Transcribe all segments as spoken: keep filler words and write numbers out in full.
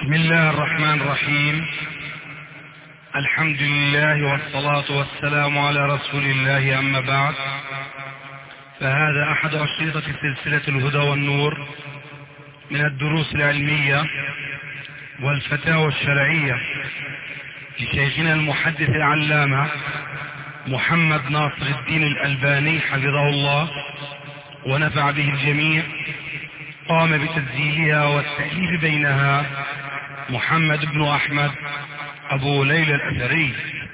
بسم الله الرحمن الرحيم. الحمد لله والصلاة والسلام على رسول الله، أما بعد، فهذا أحد أشرطة سلسلة الهدى والنور من الدروس العلمية والفتاوى الشرعية لشيخنا المحدث العلامة محمد ناصر الدين الألباني حفظه الله ونفع به الجميع. قام بتسجيلها والتأليف بينها محمد بن أحمد أبو ليلى الأثري.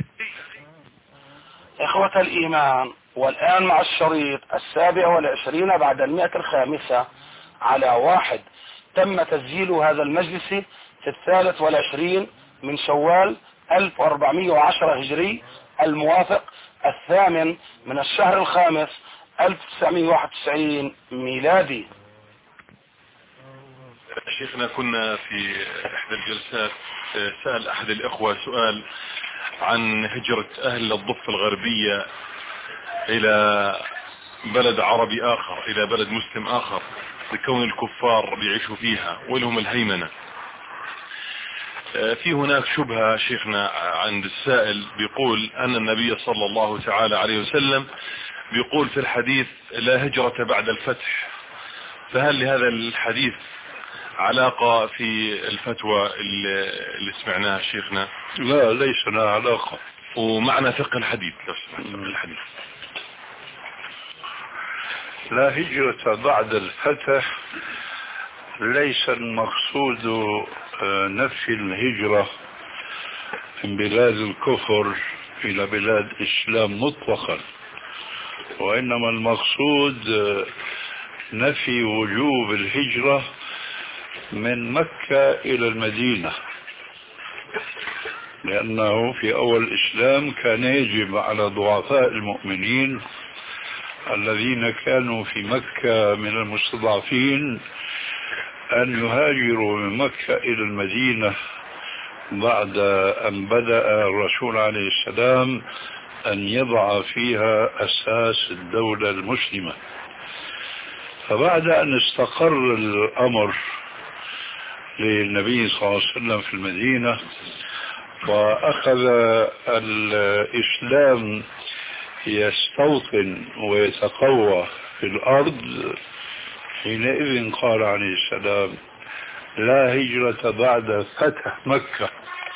إخوة الإيمان، والآن مع الشريط السابع والعشرين بعد المئة الخامسة على واحد. تم تسجيل هذا المجلس في الثالث والعشرين من شوال ألف وأربعمائة وعشرة هجري، الموافق الثامن من الشهر الخامس ألف وتسعمائة وواحد وتسعين ميلادي. شيخنا، كنا في إحدى الجلسات سأل أحد الإخوة سؤال عن هجرة أهل الضفة الغربية إلى بلد عربي آخر، إلى بلد مسلم آخر، لكون الكفار بيعيشوا فيها ولهم الهيمنة. في هناك شبهة شيخنا عند السائل، بيقول أن النبي صلى الله تعالى عليه وسلم بيقول في الحديث لا هجرة بعد الفتح، فهل لهذا الحديث علاقة في الفتوى اللي, اللي سمعناها شيخنا؟ لا، ليس لها علاقة. ومعنى فقه الحديث، لو سمعت فقه الحديث. لا هجرة بعد الفتح، ليس المقصود نفي الهجرة من بلاد الكفر إلى بلاد الإسلام مطلقا، وإنما المقصود نفي وجوب الهجرة من مكة إلى المدينة، لأنه في أول الإسلام كان يجب على ضعفاء المؤمنين الذين كانوا في مكة من المستضعفين أن يهاجروا من مكة إلى المدينة بعد أن بدأ الرسول عليه السلام أن يضع فيها أساس الدولة المسلمة. فبعد أن استقر الأمر للنبي صلى الله عليه وسلم في المدينة وأخذ الإسلام يستوطن ويتقوى في الأرض، حينئذ قال عليه السلام لا هجرة بعد فتح مكة.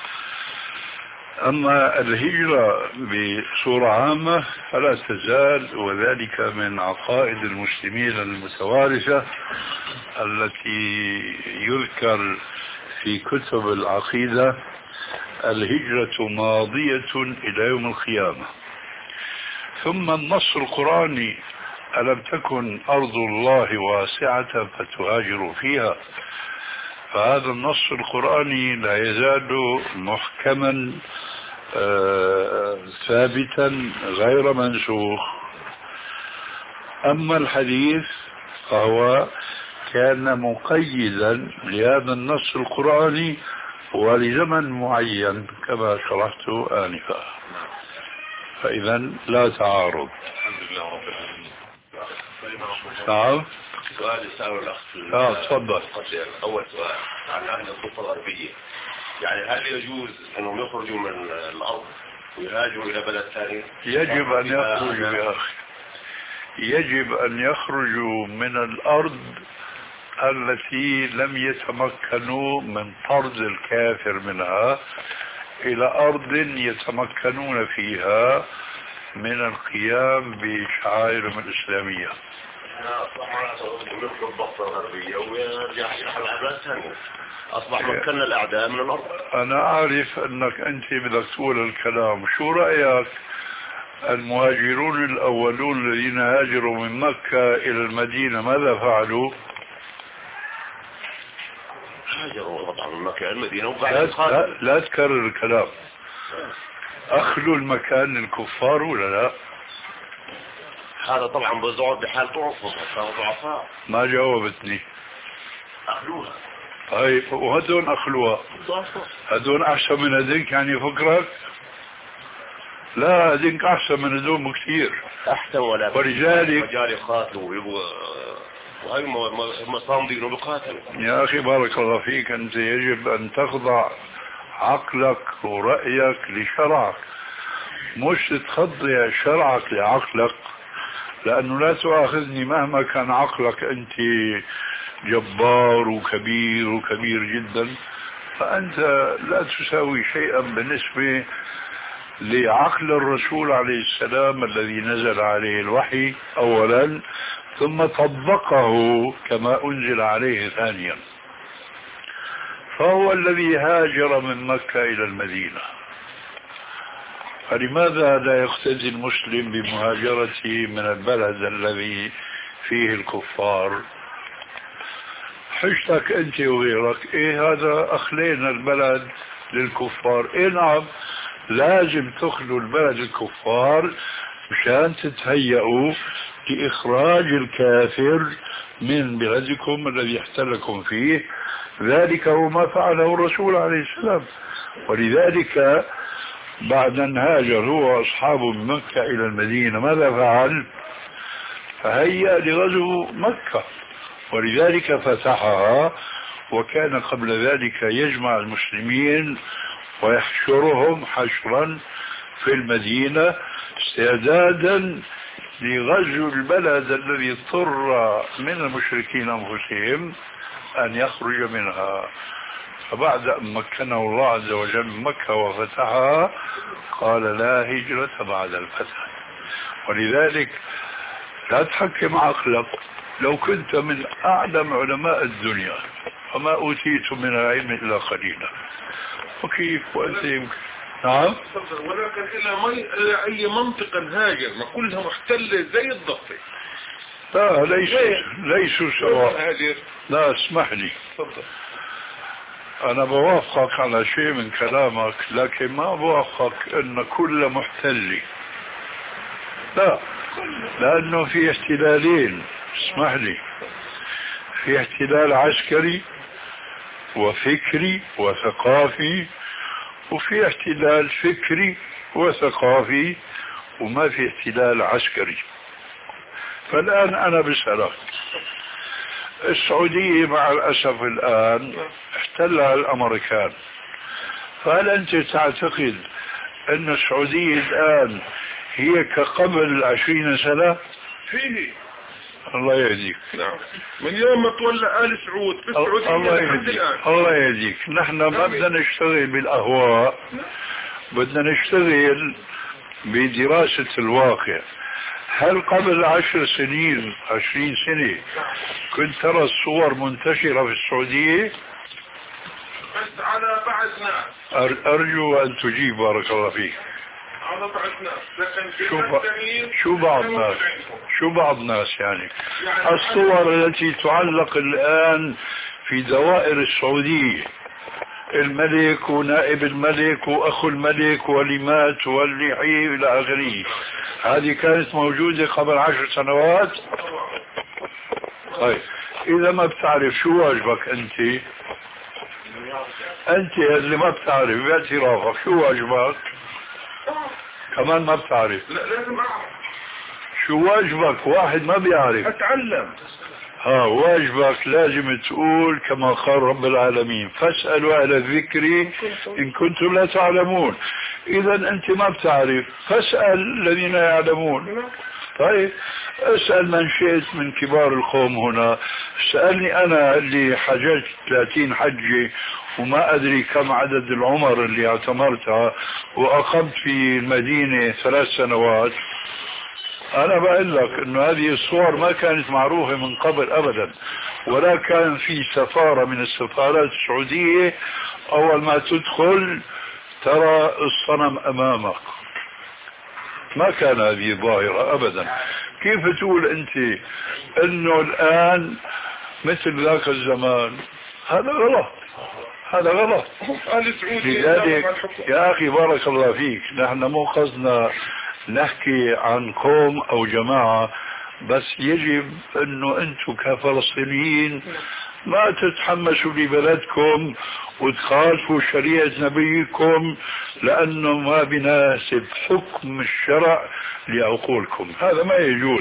أما الهجرة بصورة عامة فلا تزال، وذلك من عقائد المسلمين المتوارثة التي يذكر في كتب العقيدة الهجرة ماضية إلى يوم القيامة. ثم النص القرآني ألم تكن أرض الله واسعة فتهاجروا فيها، فهذا النص القرآني لا يزال محكما آه ثابتا غير منسوخ. أما الحديث فهو كان مقيدا لهذا النص القرآني ولزمن معين كما شرحت آنفا، فإذا لا تعارض. الحمد لله رب العالمين. نعم. سؤال يسأله الأخ. اه تفضل. أول سؤال عن أهل الضفة الغربية، يعني هل يجوز أنهم يخرجوا من الأرض ويهاجروا إلى بلد ثاني؟ يجب أن يخرجوا يا أخي، يجب أن يخرجوا من الأرض التي لم يتمكنوا من طرد الكافر منها إلى أرض يتمكنون فيها من القيام بشعائرهم الإسلامية. مثل الضفة الغربية ويرجع يحل على بلاد ثانية، أصبح مكنا الأعداء من الأرض. أنا أعرف أنك أنت بدك تقول الكلام. شو رأيك المهاجرون الأولون الذين هاجروا من مكة إلى المدينة ماذا فعلوا؟ هاجروا طبعا من مكة إلى المدينة وبعد لا, لا, لا تكرر الكلام. أخلوا المكان للكفار ولا لا؟ هذا طبعا بزعور بحال ضعفهم، كانوا ضعفاء. ما جاوبتني. أخلوها. طيب وهدون أخلوها، هدون أحسن من هذيك يعني فكرك؟ لا، هذيك أحسن من هدون بكثير. أحسن ولا ولذلك رجال يقاتلوا ويبغوا وهي مصامدين وبقاتلوا. يا أخي بارك الله فيك، أنت يجب أن تخضع عقلك ورأيك لشرعك، مش تخضع شرعك لعقلك، لأنه لا تؤاخذني مهما كان عقلك أنت جبار وكبير وكبير جدا، فأنت لا تساوي شيئا بالنسبة لعقل الرسول عليه السلام الذي نزل عليه الوحي أولا، ثم طبقه كما أنزل عليه ثانيا. فهو الذي هاجر من مكة إلى المدينة، فلماذا لا يقتدي المسلم بمهاجرته من البلد الذي فيه الكفار؟ حجتك أنت وغيرك إيه هذا أخلينا البلد للكفار. إيه نعم، لازم تخلوا البلد الكفار مشان تتهيئوا لإخراج الكافر من بلدكم الذي احتلكم فيه. ذلك هو ما فعله الرسول عليه السلام. ولذلك بعد أن هاجر هو وأصحابه من مكة إلى المدينة ماذا فعل؟ فهيأ لغزو مكة، ولذلك فتحها، وكان قبل ذلك يجمع المسلمين ويحشرهم حشرا في المدينة استعدادا لغزو البلد الذي اضطر من المشركين أنفسهم أن يخرج منها. فبعد أن مكنه الله عز وجل من مكة وفتحها قال لا هجرة بعد الفتح. ولذلك لا تحكم عقلك. لو كنت من أعلم علماء الدنيا وما أوتيت من العلم إلا قليلا، وكيف وأنت يمكن. نعم، ولكن إلى أي منطقة هاجر؟ ما كلها محتلة زي الضفة. لا ليسوا ليسوا سواء. لا اسمح لي، أنا بوافقك على شيء من كلامك، لكن ما بوافقك أن كل محتل. لا، لأنه في احتلالين، اسمح لي، في احتلال عسكري وفكري وثقافي، وفي احتلال فكري وثقافي، وما في احتلال عسكري. فالآن أنا بسألك، السعودية مع الأسف الآن احتلها الأمريكان، فهل أنت تعتقد أن السعودية الآن هي كقبل عشرين سنة؟ فيه الله يهديك. نعم، من يوم ما تولى آل سعود في السعودية الله يهديك. الله يهديك. نحن ما بدنا نشتغل بالأهواء، بدنا نشتغل بدراسة الواقع. هل قبل عشر سنين عشرين سنة كنت ترى الصور منتشرة في السعودية؟ بس على بعض ناس. أرجو أن تجيب بارك الله فيك. على بعض ناس، لكن في شو, ب... شو بعض ناس شو بعض ناس يعني, يعني الصور التي تعلق الآن في دوائر السعودية، الملك ونائب الملك وأخو الملك واللي واللي حي إلى آخره، هذه كانت موجودة قبل عشر سنوات. طيب إذا ما بتعرف شو واجبك أنت أنت اللي ما بتعرف باعترافك شو واجبك كمان ما بتعرف؟ لا لازم أعرف شو واجبك. واحد ما بيعرف أتعلم. ها واجبك لازم تقول كما قال رب العالمين فاسألوا أهل الذكر إن كنتم لا تعلمون. إذا أنت ما بتعرف فاسأل الذين يعلمون. طيب اسأل من شئت من كبار القوم هنا. سألني أنا اللي حججت ثلاثين حجة وما أدري كم عدد العمر اللي اعتمرتها وأقمت في المدينة ثلاث سنوات. أنا بقول لك إنه هذه الصور ما كانت معروفة من قبل أبدا، ولا كان في سفارة من السفارات السعودية أول ما تدخل ترى الصنم أمامك. ما كان هذه ظاهرة أبدا. كيف تقول أنت إنه الآن مثل ذاك الزمان؟ هذا غلط، هذا غلط. لذلك يا أخي بارك الله فيك، نحن مو قصدنا نحكي عن قوم أو جماعة، بس يجب أنه أنتم كفلسطينيين ما تتحمسوا لبلدكم وتخالفوا شريعة نبيكم لأنه ما بناسب حكم الشرع لعقولكم. هذا ما يجوز.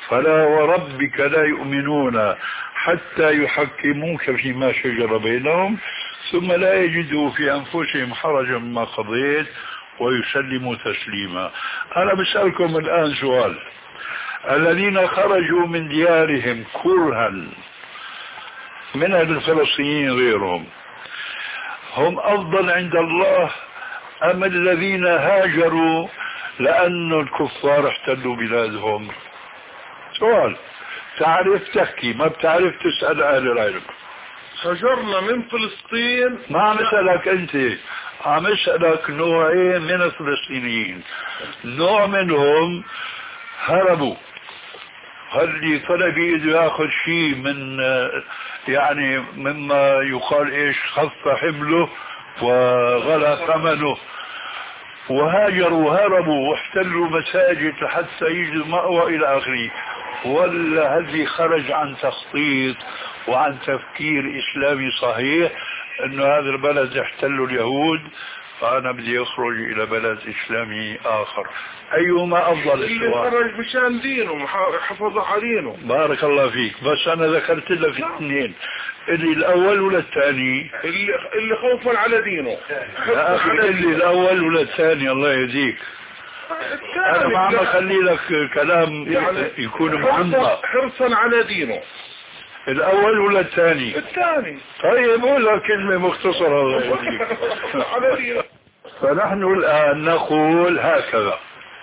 فلا وربك لا يؤمنون حتى يحكموك فيما شجر بينهم ثم لا يجدوا في أنفسهم حرجا مما قضيت ويسلموا تسليما. أنا بسألكم الآن سؤال: الذين خرجوا من ديارهم كرها من الفلسطينيين غيرهم هم أفضل عند الله أم الذين هاجروا لأن الكفار احتلوا بلادهم؟ سؤال، تعرف تحكي ما بتعرف تسأل أهل العلم. هجرنا من فلسطين. ما عم اسألك انت، عم اسألك نوعين من الفلسطينيين. نوع منهم هربوا، اللي طلب بيده ياخذ شيء من يعني مما يقال ايش خف حمله وغلى ثمنه، وهاجروا هربوا واحتلوا مساجد حتى يجدوا مأوى الى اخره. ولا هذي خرج عن تخطيط وعن تفكير اسلامي صحيح انه هذا البلد احتلوا اليهود فانا بدي اخرج الى بلد اسلامي اخر؟ ايهما افضل؟ اللي خرج مشان دينه حفظ على دينه. بارك الله فيك، بس انا ذكرت لك اثنين، اللي الاول ولا الثاني؟ اللي اللي خوفا على دينه. يا اخي اللي الاول ولا الثاني؟ الله يهديك. انا ما عم اخلي لك كلام يعني يكون معمق. حرصا على دينه. الاول ولا الثاني؟ الثاني. طيب قولها كلمة مختصرة الله يهديك. على دينه. فنحن الان نقول هكذا: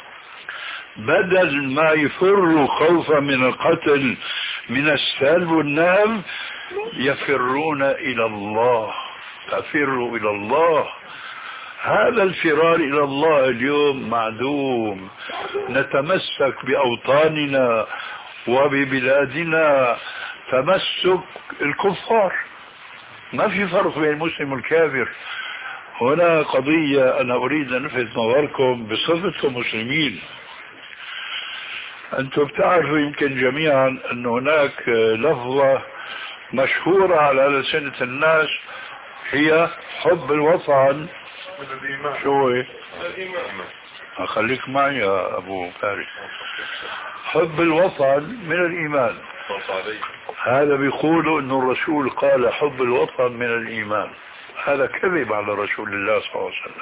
بدل ما يفروا خوفا من القتل من السلب والنهب يفرون الى الله. تفروا الى الله. هذا الفرار الى الله اليوم معدوم. نتمسك باوطاننا وببلادنا تمسك الكفار. ما في فرق بين المسلم والكافر. هنا قضية انا اريد ان الفت نظركم بصفتكم مسلمين. انتم بتعرفوا يمكن جميعا ان هناك لفظة مشهورة على ألسنة الناس هي حب الوطن. شو هي؟ خليك معي يا ابو فارس. حب الوطن من الايمان. هذا بيقولوا ان الرسول قال حب الوطن من الايمان. هذا كذب على رسول الله صلى الله عليه وسلم.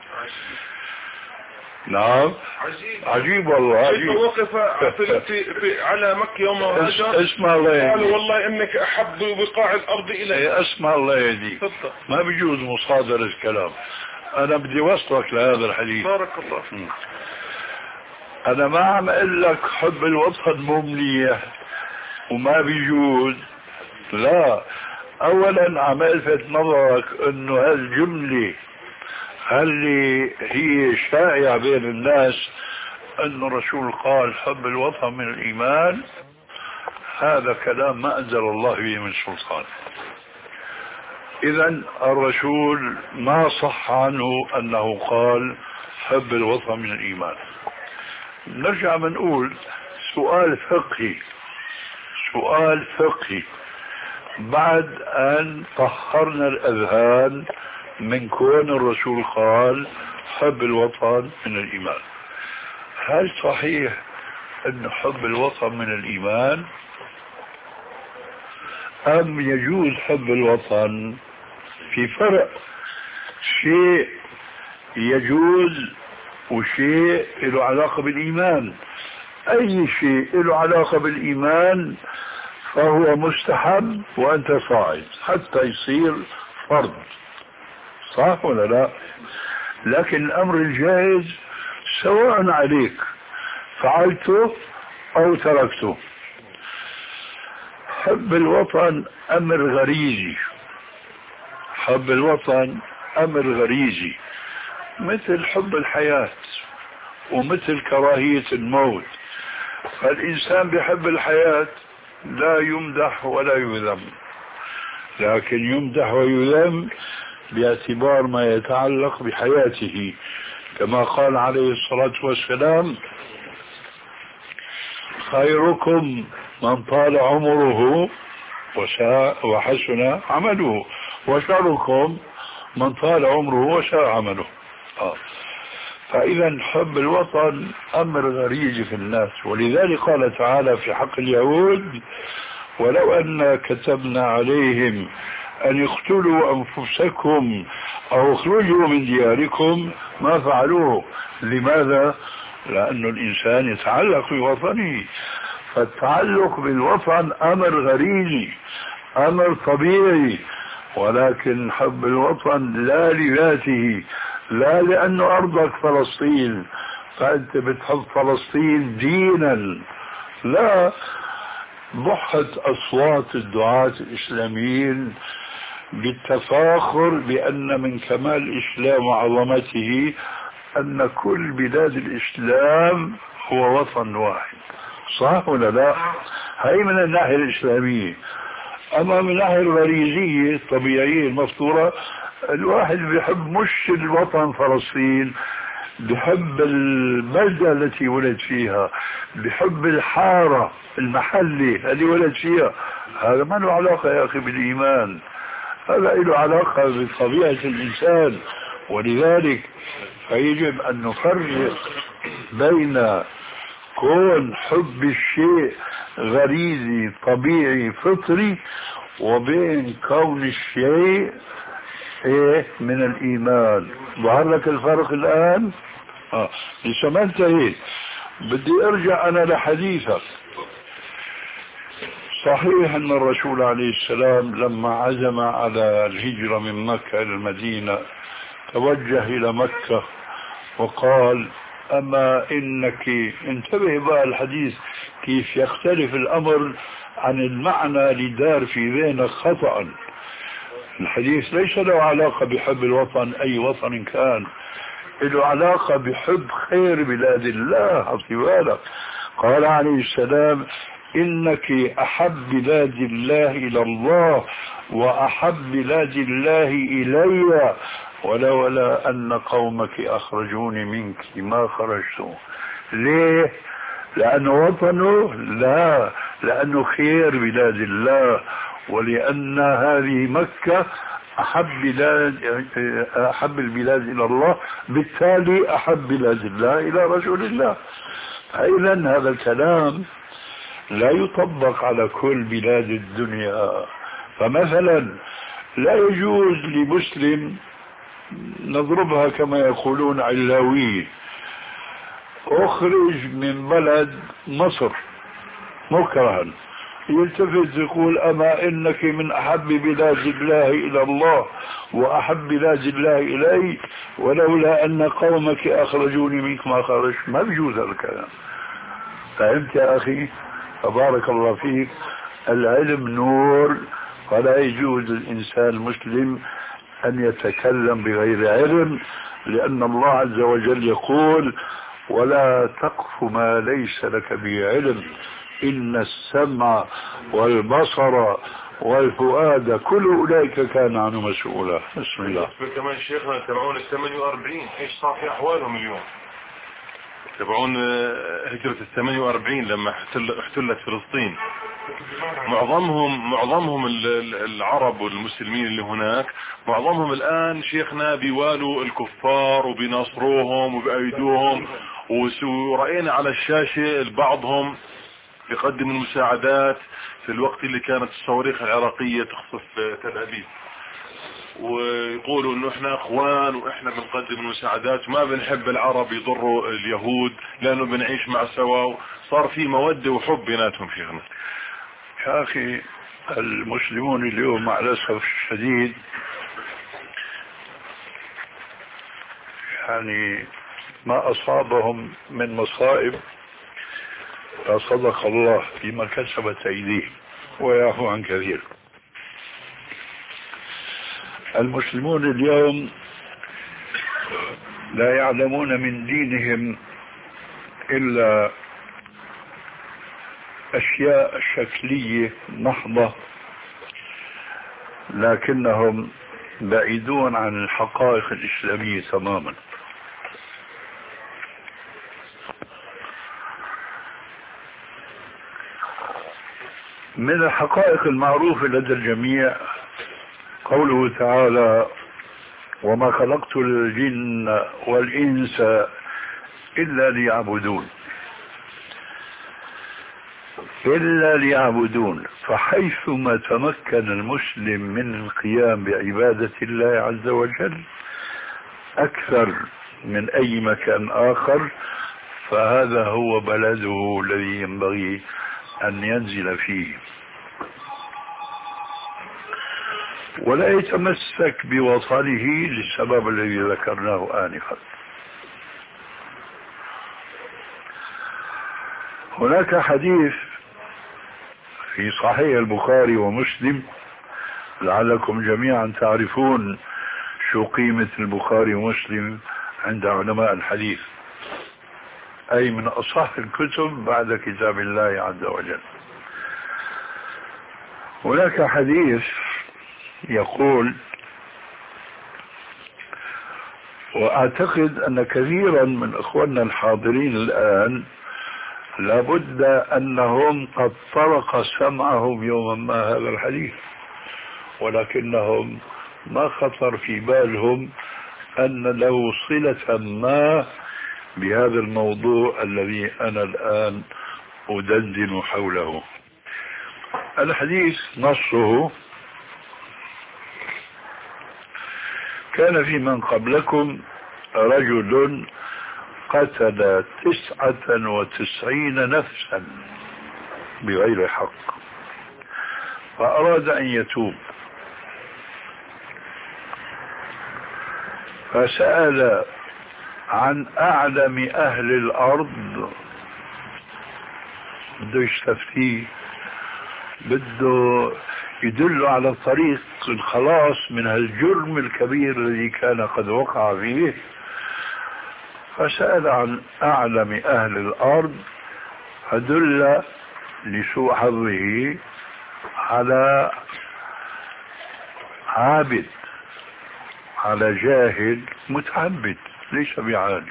نعم عجيب عجيب والله عجيب. وقف في, في, في على مكة يوم هاجر اسمع الله يهديك. قال والله انك احب بقاع الارض الي. اسمع الله يهديك. ما بيجوز مصادرة الكلام. انا بدي وصلك لهذا الحديث. بارك الله فيك. انا ما عم اقول لك حب الوطن مو منيح وما بيجوز، لا. اولا عم الفت نظرك انه هالجملة اللي هي شائعة بين الناس ان الرسول قال حب الوطن من الايمان، هذا كلام ما انزل الله به من سلطان. اذا الرسول ما صح عنه انه قال حب الوطن من الايمان. نرجع بنقول سؤال فقهي، سؤال فقهي بعد ان طهرنا الاذهان من كون الرسول قال حب الوطن من الايمان. هل صحيح ان حب الوطن من الايمان ام يجوز حب الوطن؟ في فرق، شيء يجوز وشيء له علاقة بالايمان. اي شيء له علاقة بالايمان فهو مستحب وانت صاعد حتى يصير فرض، صح ولا لا؟ لكن الامر الجائز سواء عليك فعلته او تركته. حب الوطن امر غريزي. حب الوطن امر غريزي مثل حب الحياة ومثل كراهية الموت. فالانسان بيحب الحياة لا يمدح ولا يذم، لكن يمدح ويذم باعتبار ما يتعلق بحياته، كما قال عليه الصلاة والسلام خيركم من طال عمره وحسن عمله وشركم من طال عمره وساء عمله. آه. فإذا حب الوطن أمر غريزي في الناس، ولذلك قال تعالى في حق اليهود: ولو أن كتبنا عليهم أن يقتلوا أنفسكم أو اخرجوا من دياركم ما فعلوه. لماذا؟ لأن الإنسان يتعلق بوطنه، فالتعلق بالوطن أمر غريزي، أمر طبيعي، ولكن حب الوطن لا لذاته، لا لأنه أرضك فلسطين فأنت بتحب فلسطين دينا، لا. ضحت أصوات الدعاة الإسلاميين بالتفاخر بأن من كمال الإسلام وعظمته أن كل بلاد الإسلام هو وطن واحد. صح ولا لا؟ هاي من الناحية الإسلامية. أما من الناحية الغريزية الطبيعية المفطورة، الواحد بيحب مش الوطن فلسطين، بحب البلدة التي ولد فيها، بحب الحارة المحلة اللي ولد فيها. هذا ما له علاقة يا أخي بالإيمان، هذا له علاقة بطبيعة الإنسان. ولذلك فيجب أن نفرق بين كون حب الشيء غريزي طبيعي فطري وبين كون الشيء ايه من الإيمان. ظهر لك الفرق الآن؟ آه. لسه ما انتهيت، بدي ارجع انا لحديثك. صحيح ان الرسول عليه السلام لما عزم على الهجرة من مكة الى المدينة توجه الى مكة وقال: اما انك، انتبه بقى الحديث كيف يختلف الامر عن المعنى اللي دار في ذهنك خطأ. الحديث ليس له علاقة بحب الوطن أي وطن كان، له علاقة بحب خير بلاد الله. حطي بالك، قال عليه السلام: إنك أحب بلاد الله إلى الله وأحب بلاد الله إلي، ولولا أن قومك أخرجوني منك ما خرجت. ليه؟ لأنه وطنه؟ لا، لأنه خير بلاد الله، ولأن هذه مكة أحب بلاد أحب البلاد إلى الله، بالتالي أحب بلاد الله إلى رسول الله. إذن هذا الكلام لا يطبق على كل بلاد الدنيا. فمثلا لا يجوز لمسلم، نضربها كما يقولون علاوية، أخرج من بلد مصر مكرها، يلتفت يقول: أما إنك من أحب بلاد الله إلى الله وأحب بلاد الله إلي، ولولا أن قومك أخرجوني منك ما خرج. ما بيجوز هذا الكلام. فهمت يا أخي؟ تبارك الله فيك. العلم نور، فلا يجوز للإنسان المسلم أن يتكلم بغير علم، لأن الله عز وجل يقول: ولا تقف ما ليس لك به علم، إن السمع والبصر والفؤاد كل أولئك كان عنه مسؤولا. بسم الله. كمان شيخنا تبعون الثمانية وأربعين، إيش صار في أحوالهم اليوم؟ تبعون هجرة الثمانية وأربعين لما احتلت فلسطين، معظمهم معظمهم العرب والمسلمين اللي هناك، معظمهم الآن شيخنا بيوالوا الكفار وبيناصروهم وبأيدوهم، ورأينا على الشاشة بعضهم يقدم المساعدات في الوقت اللي كانت الصواريخ العراقية تخطف تل أبيب، ويقولوا انه احنا اخوان واحنا بنقدم المساعدات وما بنحب العرب يضروا اليهود لانه بنعيش مع سوا. صار في مودة وحب بيناتهم شيخنا. يا اخي المسلمون اليوم مع الاسف الشديد يعني ما اصابهم من مصائب صدق الله فيما كسبت ايديهم ويعفو عن كثير. المسلمون اليوم لا يعلمون من دينهم إلا أشياء شكلية محضة، لكنهم بعيدون عن الحقائق الإسلامية تماما. من الحقائق المعروفة لدى الجميع قوله تعالى: وما خلقت الجن والإنس إلا ليعبدون إلا ليعبدون فحيثما تمكن المسلم من القيام بعبادة الله عز وجل أكثر من أي مكان آخر فهذا هو بلده الذي ينبغي أن ينزل فيه، ولا يتمسك بوطنه للسبب الذي ذكرناه آنفا. هناك حديث في صحيح البخاري ومسلم، لعلكم جميعا تعرفون شو قيمة البخاري ومسلم عند علماء الحديث، أي من أصح الكتب بعد كتاب الله عز وجل. هناك حديث يقول، وأعتقد أن كثيرا من إخواننا الحاضرين الآن لابد أنهم قد طرق سمعهم يوما ما هذا الحديث، ولكنهم ما خطر في بالهم أن له صلة ما بهذا الموضوع الذي أنا الآن أدندن حوله. الحديث نصه: كان في من قبلكم رجل قتل تسعة وتسعين نفسا بغير حق فأراد أن يتوب، فسأل عن أعلم أهل الأرض، بده يستفتيه، بده يدل على طريق الخلاص من هالجرم الكبير الذي كان قد وقع فيه. فسأل عن أعلم أهل الأرض فدل لسوء حظه على عابد، على جاهل متعبد ليس بعالم.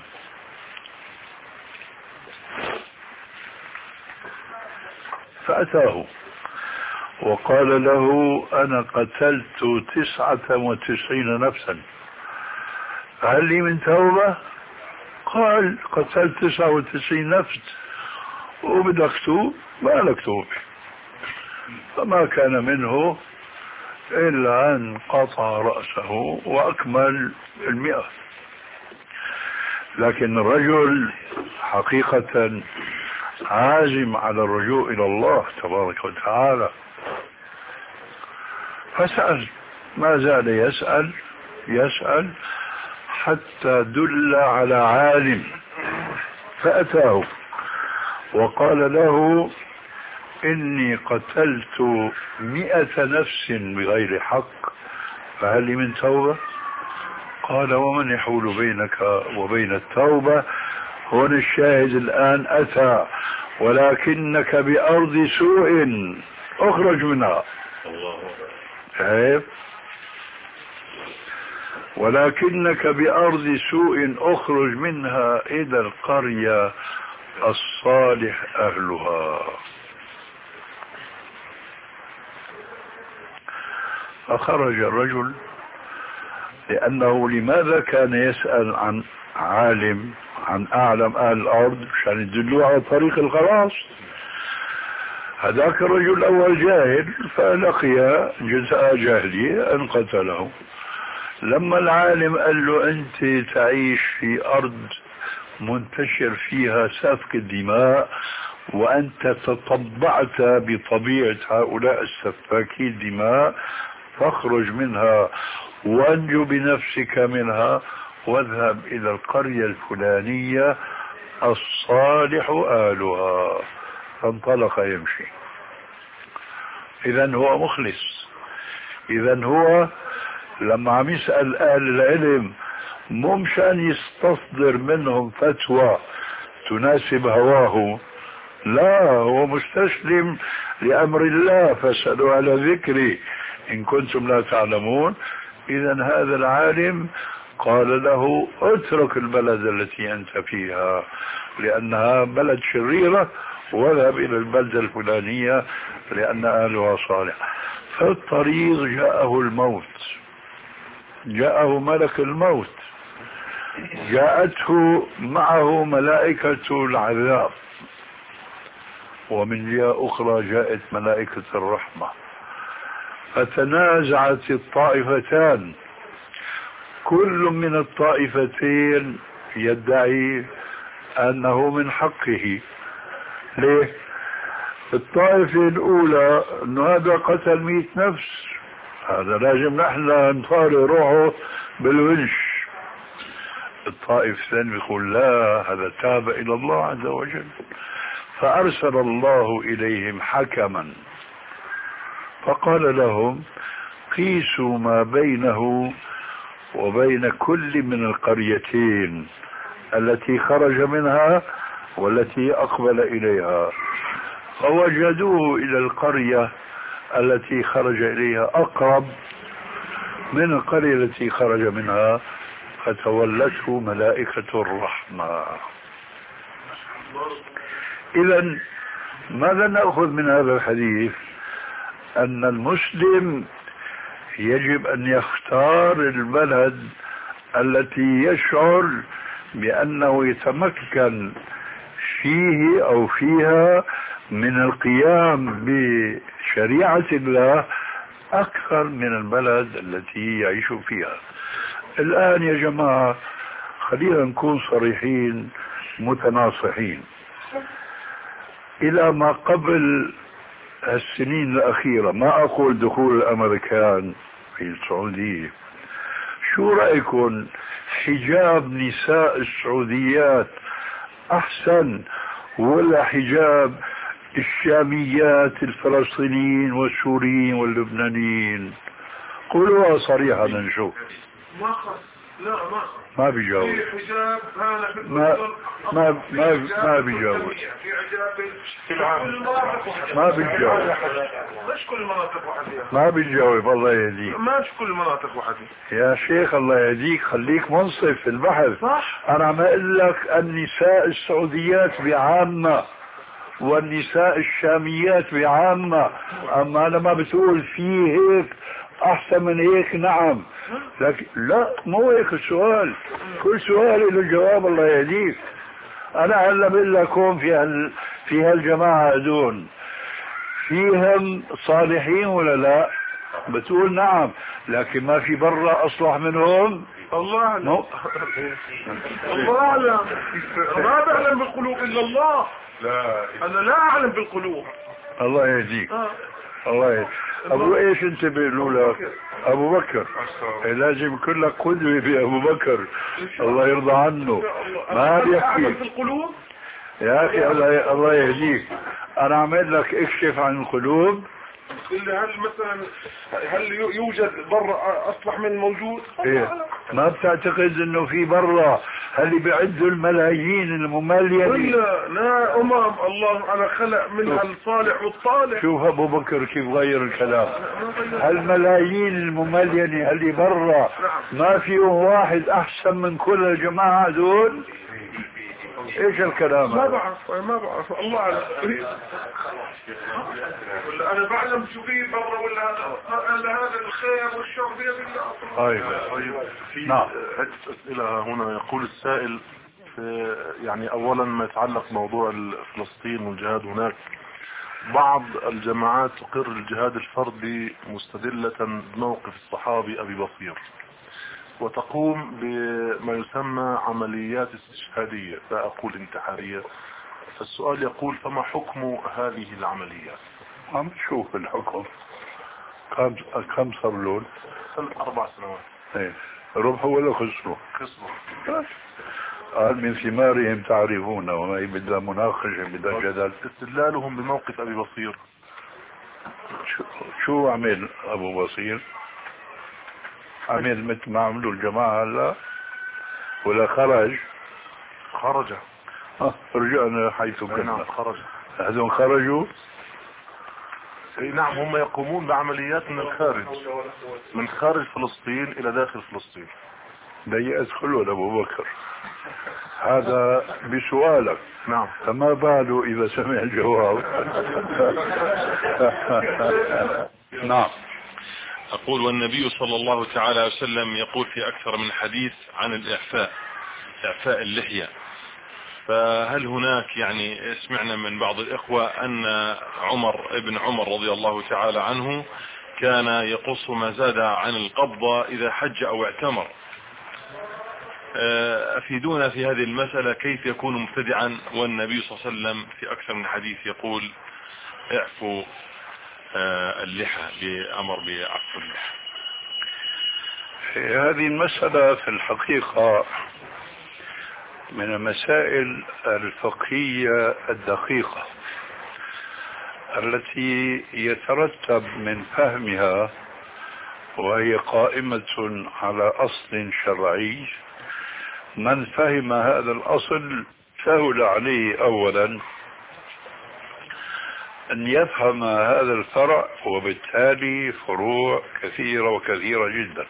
فأتاه وقال له: أنا قتلت تسعة وتسعين نفسا، هل لي من توبة؟ قال: قتلت تسعة وتسعين نفس وبدك توب؟ ما لك توبة. فما كان منه إلا أن قطع رأسه وأكمل المئة. لكن الرجل حقيقة عازم على الرجوع إلى الله تبارك وتعالى، فسأل، ما زال يسأل يسأل حتى دل على عالم، فأتاه وقال له: إني قتلت مئة نفس بغير حق، فهل لي من توبة؟ قال: ومن يحول بينك وبين التوبة؟ هون الشاهد الآن أتى: ولكنك بأرض سوء اخرج منها. شايف؟ ولكنك بأرض سوء اخرج منها إلى القرية الصالح أهلها. فخرج الرجل، لأنه لماذا كان يسأل عن عالم، عن أعلم أهل الأرض؟ عشان يدلوه على طريق الخلاص. هذاك الرجل الأول جاهل فلقي جزاء جاهلية أن قتله. لما العالم قال له: أنت تعيش في أرض منتشر فيها سفك الدماء، وأنت تطبعت بطبيعة هؤلاء السفاكي الدماء، فاخرج منها وانجو بنفسك منها واذهب إلى القرية الفلانية الصالح أهلها. فانطلق يمشي. إذن هو مخلص. إذن هو لما عم يسأل أهل العلم مو مشان يستصدر منهم فتوى تناسب هواه، لا، هو مستسلم لأمر الله، فاسألوا على ذكري إن كنتم لا تعلمون. إذن هذا العالم قال له: اترك البلد التي أنت فيها لأنها بلد شريرة، واذهب إلى البلدة الفلانية لأن أهلها صالح. في الطريق جاءه الموت، جاءه ملك الموت، جاءته معه ملائكة العذاب، ومن جهة أخرى جاءت ملائكة الرحمة، فتنازعت الطائفتان، كل من الطائفتين يدعي أنه من حقه. ليه؟ الطائفة الأولى أنه هذا قتل مئة نفس، هذا لازم نحن نطاري روحه بالونش. الطائفة الثانية يقول لا، هذا تاب إلى الله عز وجل، فأرسل الله إليهم حكما فقال لهم قيسوا ما بينه وبين كل من القريتين التي خرج منها والتي أقبل إليها، فوجدوه إلى القرية التي خرج إليها أقرب من القرية التي خرج منها، فتولته ملائكة الرحمة. إذن ماذا نأخذ من هذا الحديث؟ أن المسلم يجب أن يختار البلد التي يشعر بأنه يتمكن فيه أو فيها من القيام بشريعة الله أكثر من البلد التي يعيش فيها. الآن يا جماعة خلينا نكون صريحين متناصحين. إلى ما قبل السنين الأخيرة، ما أقول دخول الأمريكان في السعودية، شو رأيكم حجاب نساء السعوديات أحسن ولا حجاب الشاميات الفلسطينيين والسوريين واللبنانيين؟ قولوها صريحة نشوف. ما خص لا ما ما بيجاوب. في حجاب هذا في ما ما ما ما بيجاوب. في حجاب في العالم ما بيجاوب. مش كل المناطق وحدية. ما بيجاوب. الله يهديك. مش كل المناطق وحدية يا شيخ الله يهديك، خليك منصف في البحث. صح. انا عم اقول لك النساء السعوديات بعامة والنساء الشاميات بعامة، اما انا ما بتقول في هيك احسن من هيك. نعم، لكن لا مو هيك السؤال، كل سؤال له جواب. الله يهديك. انا هلا بقول لكم في هال في هالجماعه هذول فيهم صالحين ولا لا؟ بتقول نعم، لكن ما في برا اصلح منهم. الله اعلم. الله اعلم. ما بعلم بالقلوب الا الله. لا انا لا اعلم بالقلوب. الله يهديك. آه. الله يهديك. ابو ايش انت بيقولوا لك؟ ابو بكر. لازم يكون لك قدوه بابو بكر، الله يرضى عنه. ما بيحكي في القلوب يا اخي. الله الله يهديك. انا عمل لك اكشف عن القلوب. هل مثلا هل يوجد برا اصلح من موجود؟ إيه؟ ما بتعتقد انه في برا اللي بيعدوا الملايين المملينين؟ لا لا امام الله انا خلق منها الصالح والطالح. شوف ابو بكر كيف غير الكلام. هالملايين المملينة اللي برا ما فيهم واحد احسن من كل الجماعة دول؟ ايش الكلام؟ ما بعرف ما بعرف الله اعلم. ولا انا بعلم شو في برا ولا هذا هذا الخير والشر بيد الله. ايوه. طيب في نعم. عدة اسئله هنا. يقول السائل في يعني اولا ما يتعلق بموضوع فلسطين والجهاد هناك، بعض الجماعات تقر الجهاد الفردي مستدلة بموقف الصحابي ابي بصير، وتقوم بما يسمى عمليات استشهادية لا أقول انتحارية. فالسؤال يقول فما حكم هذه العمليات؟ عم نشوف الحكم. كم كم صار لون؟ أربع سنوات. ايه ربحوا ولا خسروا؟ خسروا. قال من ثمارهم تعرفون، وما هي بدها مناقشة بدها جدل. استدلالهم بموقف أبي بصير. شو, شو عمل أبو بصير؟ عمل مثل ما عملوا الجماعة هلا ولا خرج؟ خرج. اه رجعنا حيث كنا. نعم خرج. هذول خرجوا؟ اي نعم، هم يقومون بعمليات من الخارج، من خارج فلسطين الى داخل فلسطين. ده يدخلوا لابو بكر هذا بسؤالك. نعم. فما باله اذا سمع الجواب. نعم. أقول والنبي صلى الله تعالى وسلم يقول في أكثر من حديث عن الإعفاء، إعفاء اللحية، فهل هناك يعني سمعنا من بعض الإخوة أن عمر ابن عمر رضي الله تعالى عنه كان يقص ما زاد عن القبضة إذا حج أو اعتمر، أفيدونا في هذه المسألة كيف يكون مبتدعا والنبي صلى الله عليه وسلم في أكثر من حديث يقول اعفوا اللحى، بأمر بعفو اللحى. هذه المسألة في الحقيقة من المسائل الفقهية الدقيقة التي يترتب من فهمها، وهي قائمة على أصل شرعي. من فهم هذا الأصل سهل عليه أولا أن يفهم هذا الفرع، وبالتالي فروع كثيرة وكثيرة جدا.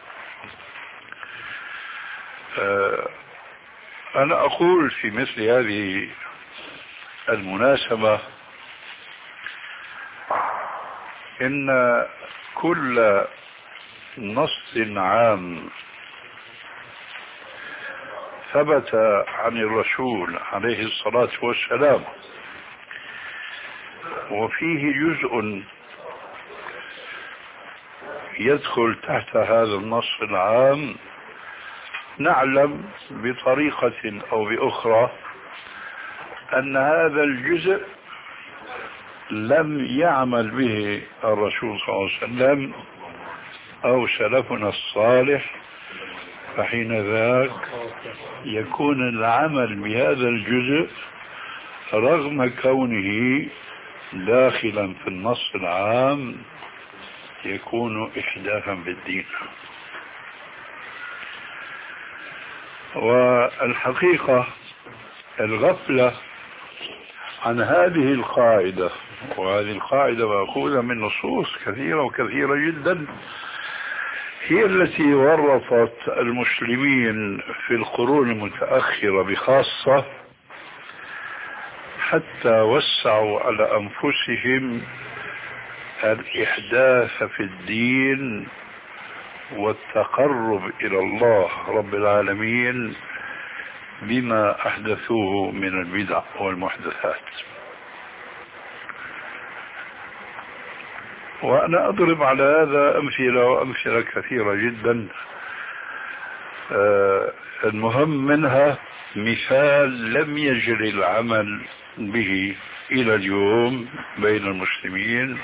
أنا أقول في مثل هذه المناسبة إن كل نص عام ثبت عن الرسول عليه الصلاة والسلام وفيه جزء يدخل تحت هذا النص العام، نعلم بطريقة أو بأخرى أن هذا الجزء لم يعمل به الرسول صلى الله عليه وسلم أو سلفنا الصالح، فحين ذاك يكون العمل بهذا الجزء رغم كونه داخلا في النص العام يكون إحداثا بالدين. والحقيقة الغفلة عن هذه القاعدة، وهذه القاعدة مأخوذة من نصوص كثيرة وكثيرة جدا، هي التي ورطت المسلمين في القرون المتأخرة بخاصة، حتى وسعوا على أنفسهم الإحداث في الدين والتقرب إلى الله رب العالمين بما أحدثوه من البدع والمحدثات. وأنا أضرب على هذا أمثلة وأمثلة كثيرة جدا. آه المهم منها مثال لم يجري العمل به إلى اليوم بين المسلمين،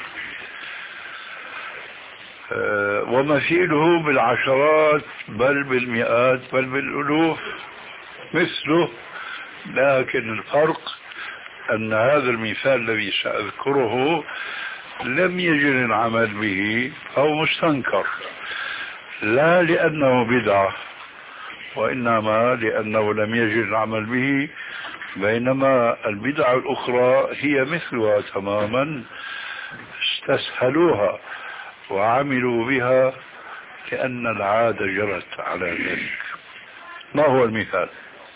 آه ومثيله بالعشرات بل بالمئات بل بالألوف مثله، لكن الفرق أن هذا المثال الذي سأذكره لم يجري العمل به أو مستنكر، لا لأنه بدعة وإنما لأنه لم يجري العمل به، بينما البدع الأخرى هي مثلها تماما، استسهلوها وعملوا بها لأن العادة جرت على ذلك. ما هو المثال؟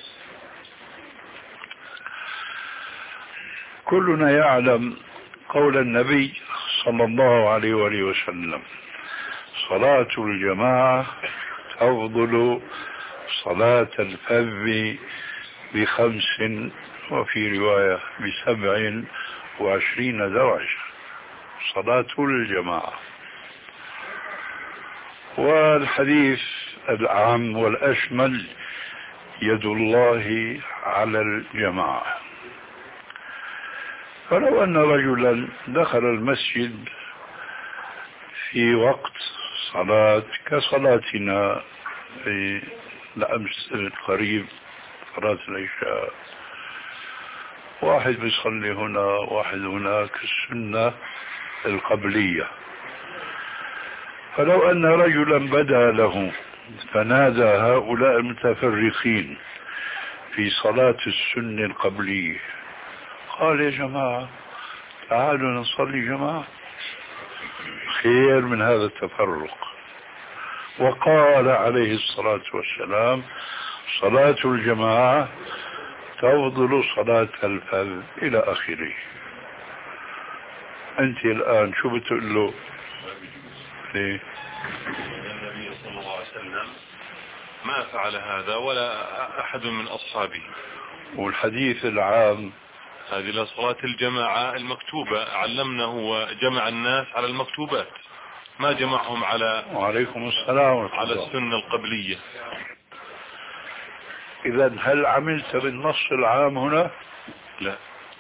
كلنا يعلم قول النبي صلى الله عليه وآله وسلم: صلاة الجماعة تفضل صلاة الفذ بخمس، وفي رواية بسبع وعشرين درجة، صلاة الجماعة. والحديث العام والأشمل: يد الله على الجماعة. فلو أن رجلا دخل المسجد في وقت صلاة كصلاتنا في الأمس القريب، صلاة العشاء، واحد بيصلي هنا واحد هناك، السنة القبلية، فلو أن رجلا بدا له فنادى هؤلاء المتفرقين في صلاة السنة القبلية، قال: يا جماعة تعالوا نصلي جماعة، خير من هذا التفرق. وقال عليه الصلاة والسلام: صلاة الجماعة تفضل صلاة الفذ، إلى آخره. أنت الآن شو بتقول له؟ ليه؟ النبي صلى الله عليه وسلم ما فعل هذا ولا أحد من أصحابه. والحديث العام هذه لصلاة الجماعة المكتوبة، علمنا هو جمع الناس على المكتوبات، ما جمعهم على وعليكم السلام على السنة القبلية. إذا هل عملت بالنص العام هنا؟ لا.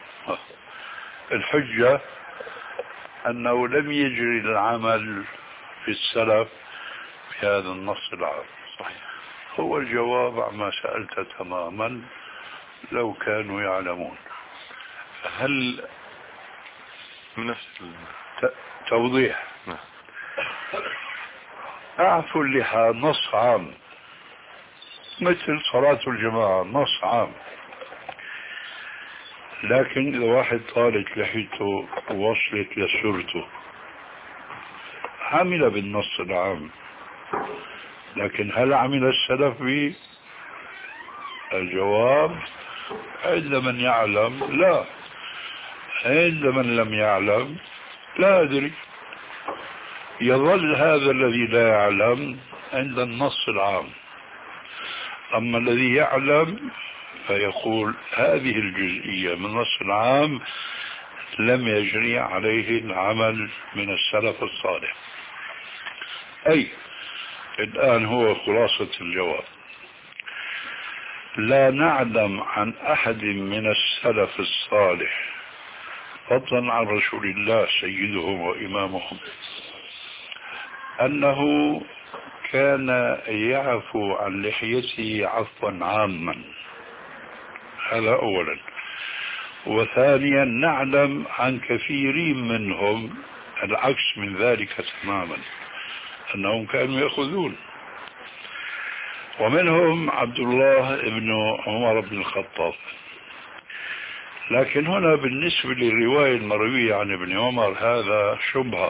الحجة أنه لم يجري العمل في السلف بهذا النص العام. صحيح. هو الجواب عما سألت تماما، لو كانوا يعلمون. هل من نفس توضيح؟ نعم. أعفو اللحى نص عام، مثل صلاة الجماعة نص عام، لكن إذا واحد طالت لحيته ووصلت لسرته عمل بالنص العام، لكن هل عمل السلف به؟ الجواب عند من يعلم لا، عند من لم يعلم لا أدري. يظل هذا الذي لا يعلم عند النص العام، أما الذي يعلم فيقول هذه الجزئية من النص العام لم يجري عليه العمل من السلف الصالح. أي الآن هو خلاصة الجواب، لا نعلم عن أحد من السلف الصالح فضلا عن رسول الله سيدهم وإمامهم أنه كان يعفو عن لحيته عفوا عاما. هذا أولا. وثانيا نعلم عن كثيرين منهم العكس من ذلك تماما، أنهم كانوا يأخذون، ومنهم عبد الله بن عمر بن الخطاب. لكن هنا بالنسبة للرواية المروية عن ابن عمر هذا شبهة،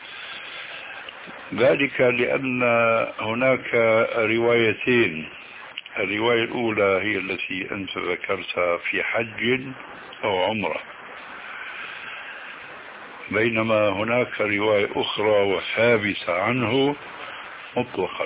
ذلك لأن هناك روايتين. الرواية الأولى هي التي أنت ذكرتها في حج أو عمرة، بينما هناك رواية أخرى وثابتة عنه مطلقا،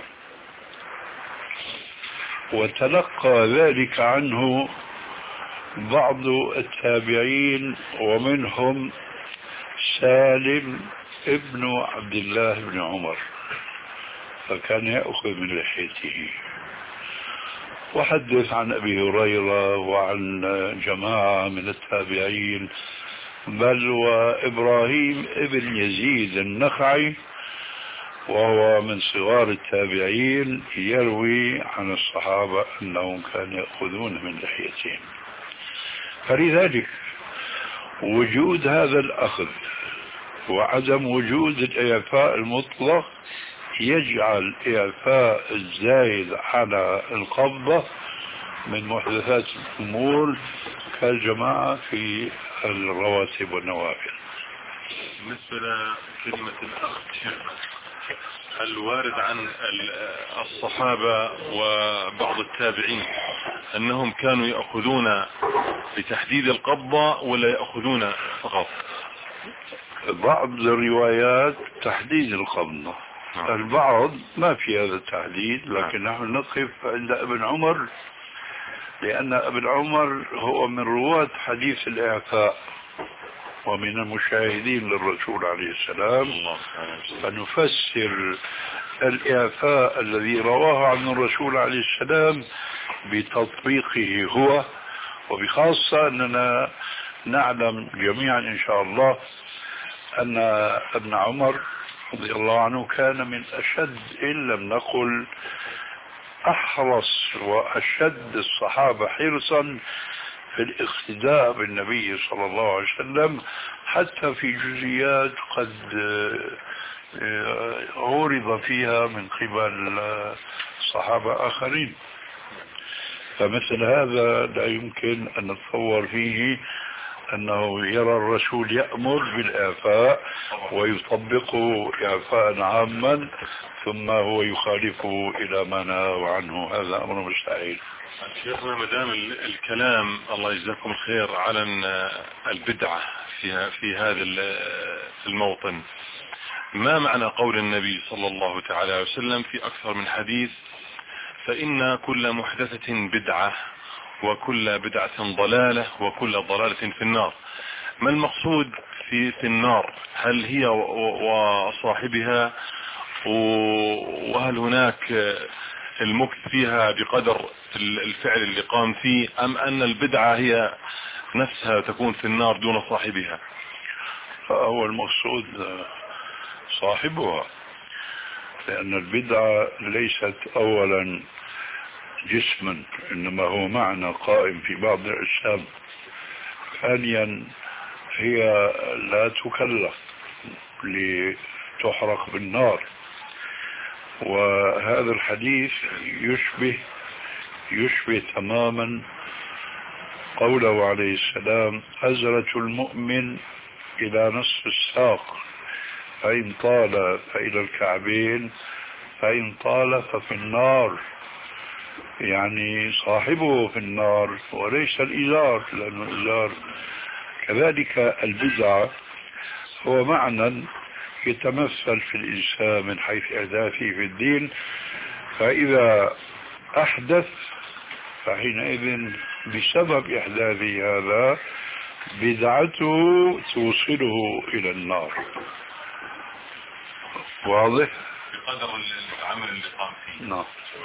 وتلقى ذلك عنه بعض التابعين، ومنهم سالم ابن عبد الله بن عمر، فكان يأخذ من لحيته. وحدث عن أبي هريرة وعن جماعة من التابعين، بل وإبراهيم ابن يزيد النخعي وهو من صغار التابعين يروي عن الصحابة أنهم كانوا يأخذون من لحيتهم. فلذلك وجود هذا الأخذ وعدم وجود الإعفاء المطلق يجعل إعفاء الزايد على القبضة من محدثات الأمور كالجماعة في الرواتب والنوافل. بالنسبة لكلمة الأخذ الوارد عن الصحابة وبعض التابعين أنهم كانوا يأخذون بتحديد القبضة ولا يأخذون فقط؟ بعض الروايات تحديد القبضة، البعض ما في هذا التحديد، لكن نحن نقف عند ابن عمر لأن ابن عمر هو من رواة حديث الإعفاء ومن المشاهدين للرسول عليه السلام، فنفسر الإعفاء الذي رواه عن الرسول عليه السلام بتطبيقه هو، وبخاصة أننا نعلم جميعا إن شاء الله أن ابن عمر رضي الله عنه كان من أشد إن لم نقل أحرص وأشد الصحابة حرصا في الاقتداء بالنبي صلى الله عليه وسلم، حتى في جزئيات قد عورض فيها من قبل صحابة آخرين. فمثل هذا لا يمكن أن نتصور فيه أنه يرى الرسول يأمر بالإعفاء ويطبقه إعفاء عاما ثم هو يخالفه إلى ما نهى عنه، هذا أمر مستحيل. شيخنا مدام الكلام الله يجزاكم الخير على البدعة في في هذا الموطن، ما معنى قول النبي صلى الله تعالى وسلم في أكثر من حديث فإن كل محدثة بدعة وكل بدعة ضلالة وكل ضلالة في النار. ما المقصود في في النار؟ هل هي وصاحبها، وهل هناك المكث فيها بقدر الفعل اللي قام فيه، أم أن البدعة هي نفسها تكون في النار دون صاحبها؟ هو المقصود صاحبها، لأن البدعة ليست أولا جسما، إنما هو معنى قائم في بعض الأجسام. ثانيا هي لا تكلف لتحرق بالنار. وهذا الحديث يشبه يشبه تماما قوله عليه السلام: أزرة المؤمن إلى نصف الساق، فإن طال فإلى الكعبين، فإن طال ففي النار. يعني صاحبه في النار وليس الإزار، لأن الإزار كذلك. البدعة هو معنى يتمثل في الإنسان من حيث إحداثه في الدين، فإذا أحدث فحينئذ بسبب إحداثه هذا بدعته توصله إلى النار. واضح؟ بقدر العمل اللي قام فيه. نعم.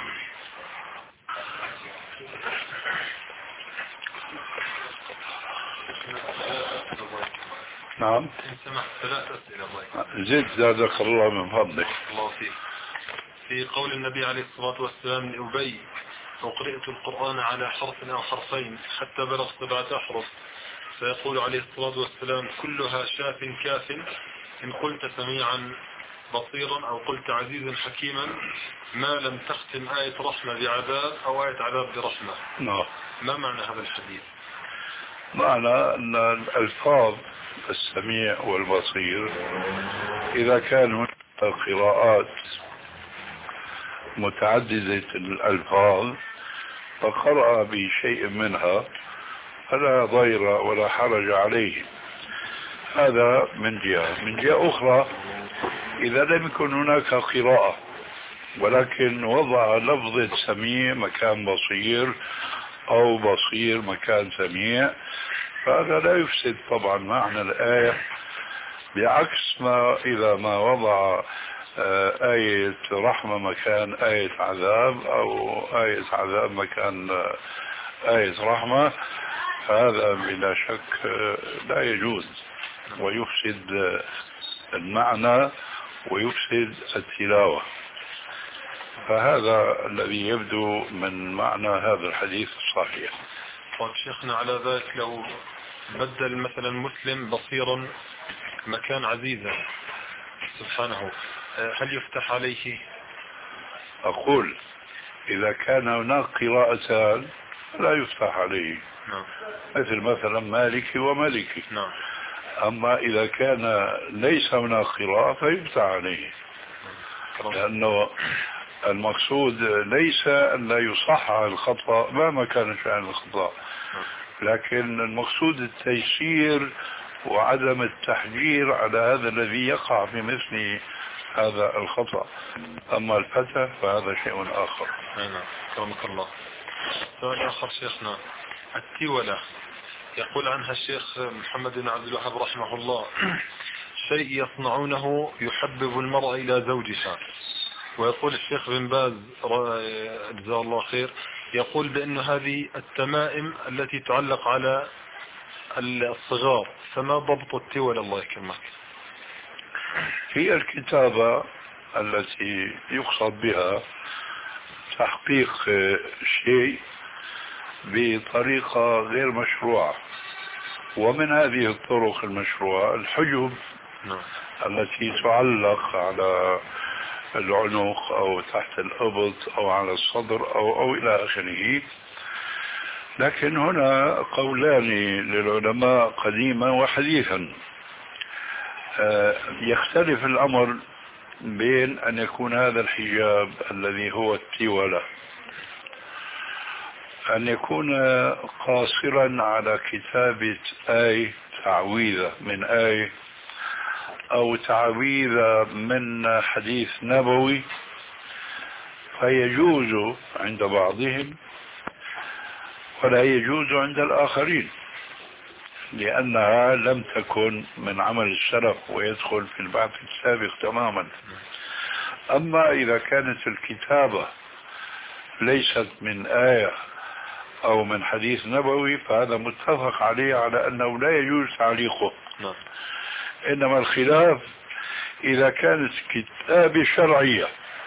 نعم. سمحت ثلاث أسئلة الله. زد زادك الله من فضلك. الله فيك. في قول النبي عليه الصلاة والسلام لأبي: وقرأت القرآن على حرف أو حرفين حتى بلغ سبعة أحرف، فيقول عليه الصلاة والسلام: كلها شاف كاف، إن قلت سميعا بصيرا أو قلت عزيزا حكيما، ما لم تختم آية رحمة بعذاب أو آية عذاب برحمة. نعم. ما معنى هذا الحديث؟ معنى أن الألفاظ السميع والبصير إذا كانوا قراءات متعددة الألفاظ فقرأ بشيء منها فلا ضير ولا حرج عليه. هذا من جهة. من جهة أخرى، إذا لم يكن هناك قراءة ولكن وضع لفظة سميع مكان بصير أو بصير مكان سميع، فهذا لا يفسد طبعا معنى الآية، بعكس ما إذا ما وضع آية رحمة مكان آية عذاب أو آية عذاب مكان آية رحمة، فهذا بلا شك لا يجوز ويفسد المعنى ويفسد التلاوة. فهذا الذي يبدو من معنى هذا الحديث الصحيح. طيب شيخنا، على ذلك لو بدل مثلا مسلم بصيرا مكان عزيزا سبحانه، هل يفتح عليه؟ أقول إذا كان هناك قراءتان لا يفتح عليه. نعم. مثل مثلا مالكي ومالكي. نعم. أما إذا كان ليس هناك قراءة فيفتح عليه، لأنه المقصود ليس أن لا يصحح الخطأ مهما كان شأن الخطأ، لكن المقصود التيسير وعدم التحجير على هذا الذي يقع في مثل هذا الخطأ. أما الفتح فهذا شيء آخر. نعم. كرمك الله. سؤال آخر شيخنا، التولة يقول عنها الشيخ محمد بن عبد الوهاب رحمه الله: شيء يصنعونه يحبب المرأة إلى زوجها. ويقول الشيخ بن باز جزاه الله خير يقول بأن هذه التمائم التي تعلق على الصغار، فما ضبط التولة الله يكرمك؟ هي الكتابة التي يقصد بها تحقيق شيء بطريقة غير مشروعة، ومن هذه الطرق المشروعة الحجب التي تعلق على العنق أو تحت الأبط أو على الصدر أو, أو إلى آخره. لكن هنا قولان للعلماء قديما وحديثا. يختلف الأمر بين أن يكون هذا الحجاب الذي هو التولة أن يكون قاصرا على كتابة آية تعويذة من آية أو تعويذة من حديث نبوي، فيجوز عند بعضهم ولا يجوز عند الآخرين، لأنها لم تكن من عمل السلف ويدخل في البحث السابق تماما. أما إذا كانت الكتابة ليست من آية أو من حديث نبوي فهذا متفق عليه على أنه لا يجوز تعليقه. إنما الخلاف إذا كانت كتابة شرعية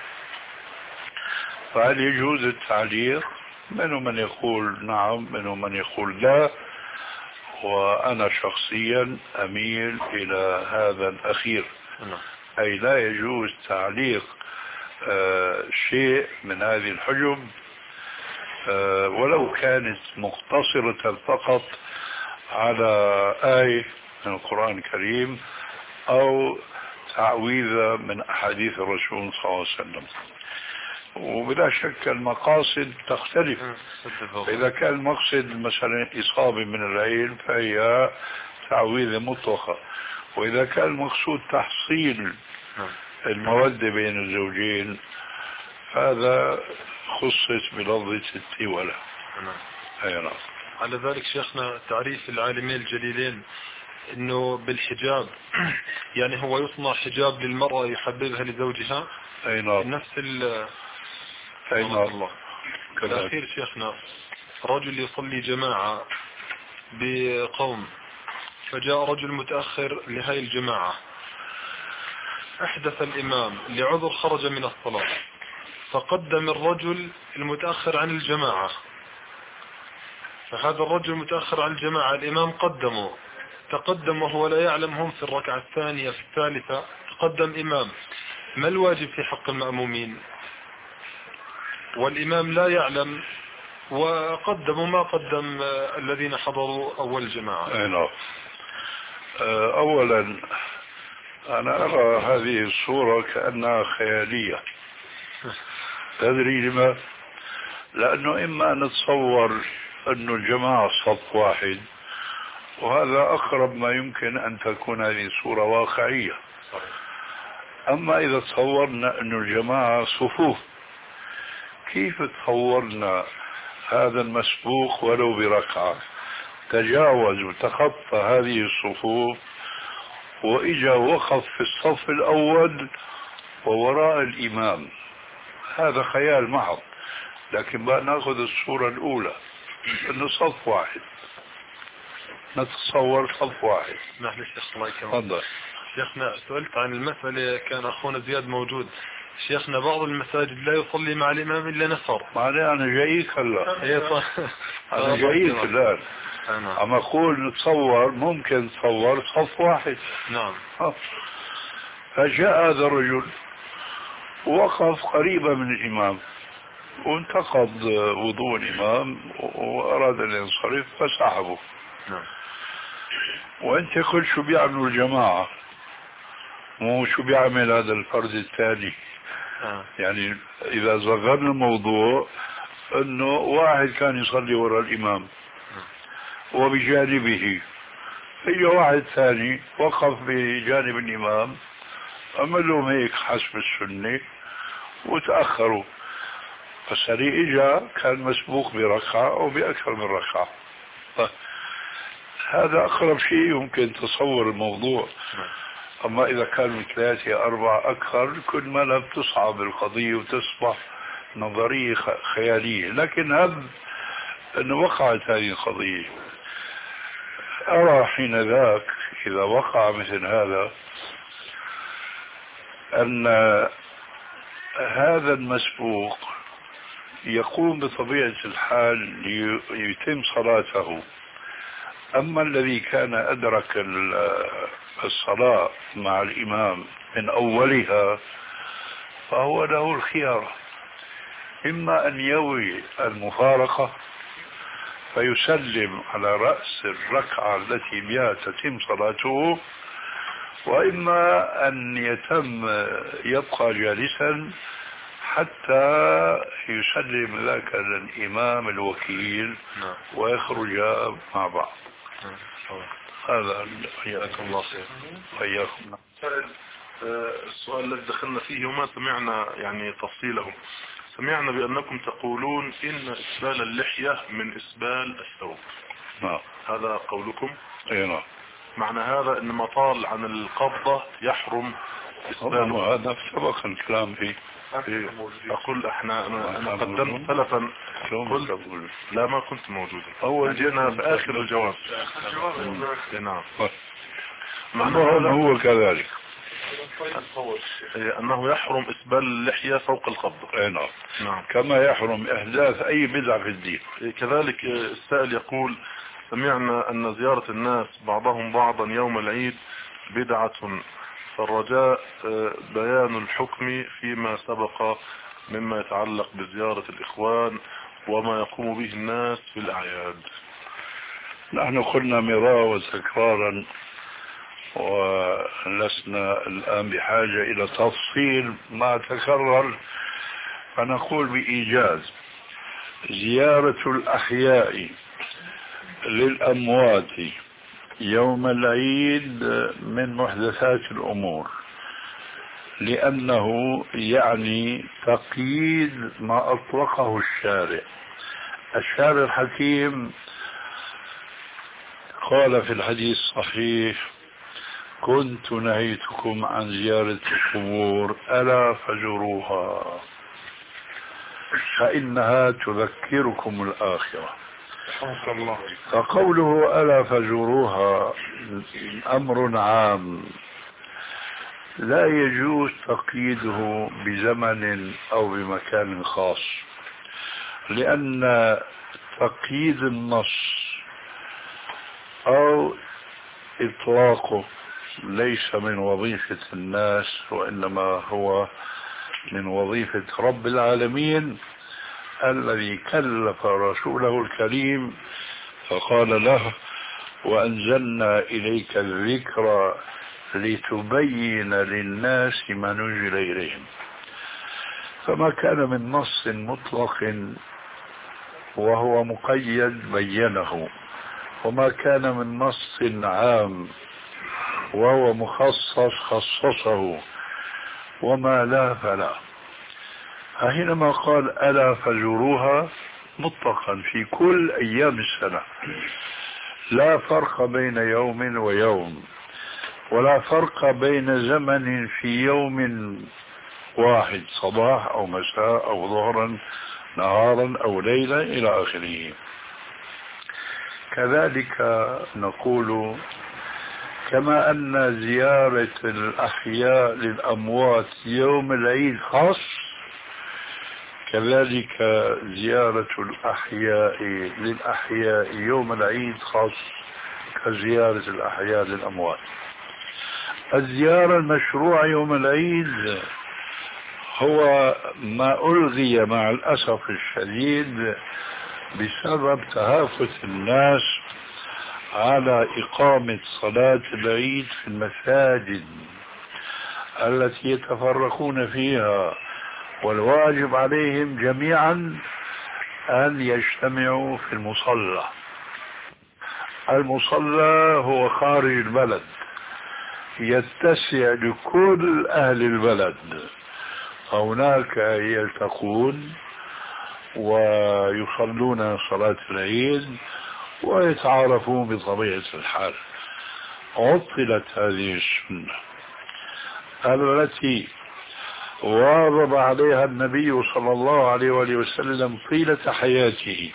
فهل يجوز التعليق؟ منهم من يقول نعم، منهم من يقول لا، وأنا شخصيا أميل إلى هذا الأخير، أي لا يجوز تعليق آه شيء من هذه الحجم آه ولو كانت مقتصرة فقط على آية من القرآن الكريم أو تعويذة من أحاديث الرسول صلى الله عليه وسلم. وبلا شك المقاصد تختلف. إذا كان المقصد مثلا إصابة من العين فهي تعويذة مطلقة، وإذا كان المقصود تحصيل المودة بين الزوجين هذا خصص بلفظة التولة. نعم. على ذلك شيخنا تعريف العالمين الجليلين انه بالحجاب يعني هو يصنع حجاب للمرأة يحببها لزوجها. أي نعم. نفس ال أي نعم. الله. الأخير شيخنا رجل يصلي جماعة بقوم فجاء رجل متأخر لهاي الجماعة، احدث الإمام لعذر خرج من الصلاة فقدم الرجل المتأخر عن الجماعة، فهذا الرجل المتأخر عن الجماعة الإمام قدمه، تقدم وهو لا يعلم هم في الركعة الثانية في الثالثة تقدم إمام، ما الواجب في حق المأمومين؟ والإمام لا يعلم وقدموا ما قدم الذين حضروا أول الجماعة. نعم. أولا أنا أرى هذه الصورة كأنها خيالية. تدري لما؟ لأنه إما نتصور أن الجماعة صف واحد، وهذا أقرب ما يمكن أن تكون هذه الصورة واقعية. أما إذا تصورنا أن الجماعة صفوف، كيف تصورنا هذا المسبوق ولو بركعة تجاوز وتخطى هذه الصفوف وإجا وقف في الصف الأول ووراء الإمام؟ هذا خيال محض. لكن بقى نأخذ الصورة الأولى أنه صف واحد، نتصور صف واحد. معلش شيخ الله يكرمك. شيخنا سئلت عن المسألة، كان أخونا زياد موجود. شيخنا بعض المساجد لا يصلي مع الإمام إلا نفر. معناه أنا جايك هلا. أنا جايك الآن. أما أقول نتصور ممكن تصور صف واحد. نعم. فجاء هذا الرجل ووقف قريبا من الإمام وانتقض وضوء الإمام وأراد أن ينصرف فسحبه. نعم. وأنت قل شو بيعملوا الجماعة، مو شو بيعمل هذا الفرد الثاني. آه. يعني إذا صغرنا الموضوع أنه واحد كان يصلي وراء الإمام وبجانبه اجى واحد ثاني وقف بجانب الإمام، عمل لهم هيك حسب السنة وتأخروا، فالسري اجى كان مسبوق بركعة أو بأكثر من ركعة. هذا أقرب شيء يمكن تصور الموضوع. أما إذا كانوا ثلاثة أربعة أكثر كل ما لا بتصعب القضية وتصبح نظرية خيالية. لكن هذا أنه وقعت هذه القضية، أرى حين ذاك إذا وقع مثل هذا أن هذا المسبوق يقوم بطبيعة الحال ليتم صلاته. أما الذي كان أدرك الصلاة مع الإمام من أولها فهو له الخيار، إما أن يوي المفارقة فيسلم على رأس الركعة التي بها تتم صلاته، وإما أن يتم يبقى جالسا حتى يسلم ذاك الإمام الوكيل ويخرج مع بعض. هذا حياكم الله خير. حياكم. السؤال الذي دخلنا فيه وما سمعنا يعني تفصيله، سمعنا بأنكم تقولون إن إسبال اللحية من إسبال الثوب. نعم. هذا قولكم؟ اي نعم. معنى هذا إن ما طال عن القبضة يحرم إسباله. هذا سبق الكلام فيه. إيه. أقول احنا أنا, أنا قدمت سلفا قلت لا ما كنت موجودا. أول جينا في آخر الجواب. نعم. معنى هذا هو كذلك أنه يحرم إسبال اللحية فوق القبضة. اي نعم. نعم. كما يحرم إحداث أي بدعة في الدين. كذلك السائل يقول سمعنا أن زيارة الناس بعضهم بعضا يوم العيد بدعة، فالرجاء بيان الحكم فيما سبق مما يتعلق بزيارة الإخوان وما يقوم به الناس في الأعياد. نحن قلنا مرارا وتكرارا ولسنا الآن بحاجة إلى تفصيل ما تكرر، فنقول بإيجاز: زيارة الأحياء للأموات يوم العيد من محدثات الأمور، لأنه يعني تقييد ما أطلقه الشارع. الشارع الحكيم قال في الحديث الصحيح: كنت نهيتكم عن زيارة القبور ألا فزوروها فإنها تذكركم الآخرة. فقوله ألا فزوروها أمر عام لا يجوز تقييده بزمن أو بمكان خاص، لأن تقييد النص أو إطلاقه ليس من وظيفة الناس، وإنما هو من وظيفة رب العالمين الذي كلف رسوله الكريم فقال له: وأنزلنا إليك الذكر لتبين للناس ما نزل إليهم. فما كان من نص مطلق وهو مقيد بينه، وما كان من نص عام وهو مخصص خصصه، وما لا فلا. فحينما قال ألا فزوروها مطلقا في كل أيام السنة، لا فرق بين يوم ويوم، ولا فرق بين زمن في يوم واحد، صباح أو مساء أو ظهرا نهارا أو ليلا إلى آخره. كذلك نقول كما أن زيارة الأحياء للأموات يوم العيد خاص، كذلك زيارة الأحياء للأحياء يوم العيد خاص كزيارة الأحياء للأموات. الزيارة المشروعة يوم العيد هو ما ألغي مع الأسف الشديد بسبب تهافت الناس على إقامة صلاة العيد في المساجد التي يتفرقون فيها، والواجب عليهم جميعا أن يجتمعوا في المصلى. المصلى هو خارج البلد، يتسع لكل أهل البلد، هناك يلتقون ويصلون صلاة العيد ويتعارفون بطبيعة الحال. عطلت هذه السنة التي واظب عليها النبي صلى الله عليه وآله وسلم طيلة حياته.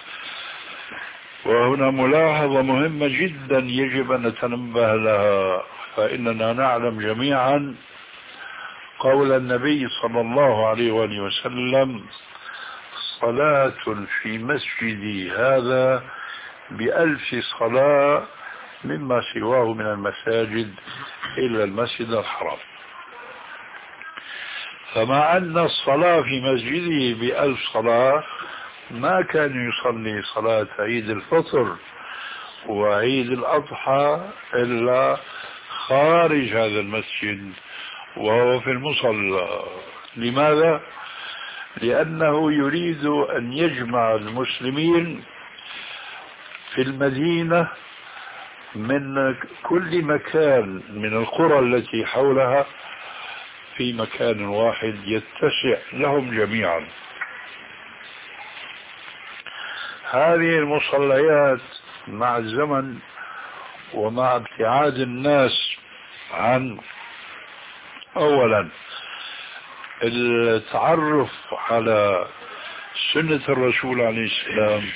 وهنا ملاحظة مهمة جدا يجب أن نتنبه لها، فإننا نعلم جميعا قول النبي صلى الله عليه وآله وسلم: صلاة في مسجدي هذا بألف صلاة مما سواه من المساجد إلا المسجد الحرام. فمع أن الصلاة في مسجده بألف صلاة ما كان يصلي صلاة عيد الفطر وعيد الأضحى إلا خارج هذا المسجد وهو في المصلى. لماذا؟ لأنه يريد أن يجمع المسلمين في المدينة من كل مكان من القرى التي حولها في مكان واحد يتسع لهم جميعا. هذه المصليات مع الزمن ومع ابتعاد الناس عن أولا التعرف على سنة الرسول عليه السلام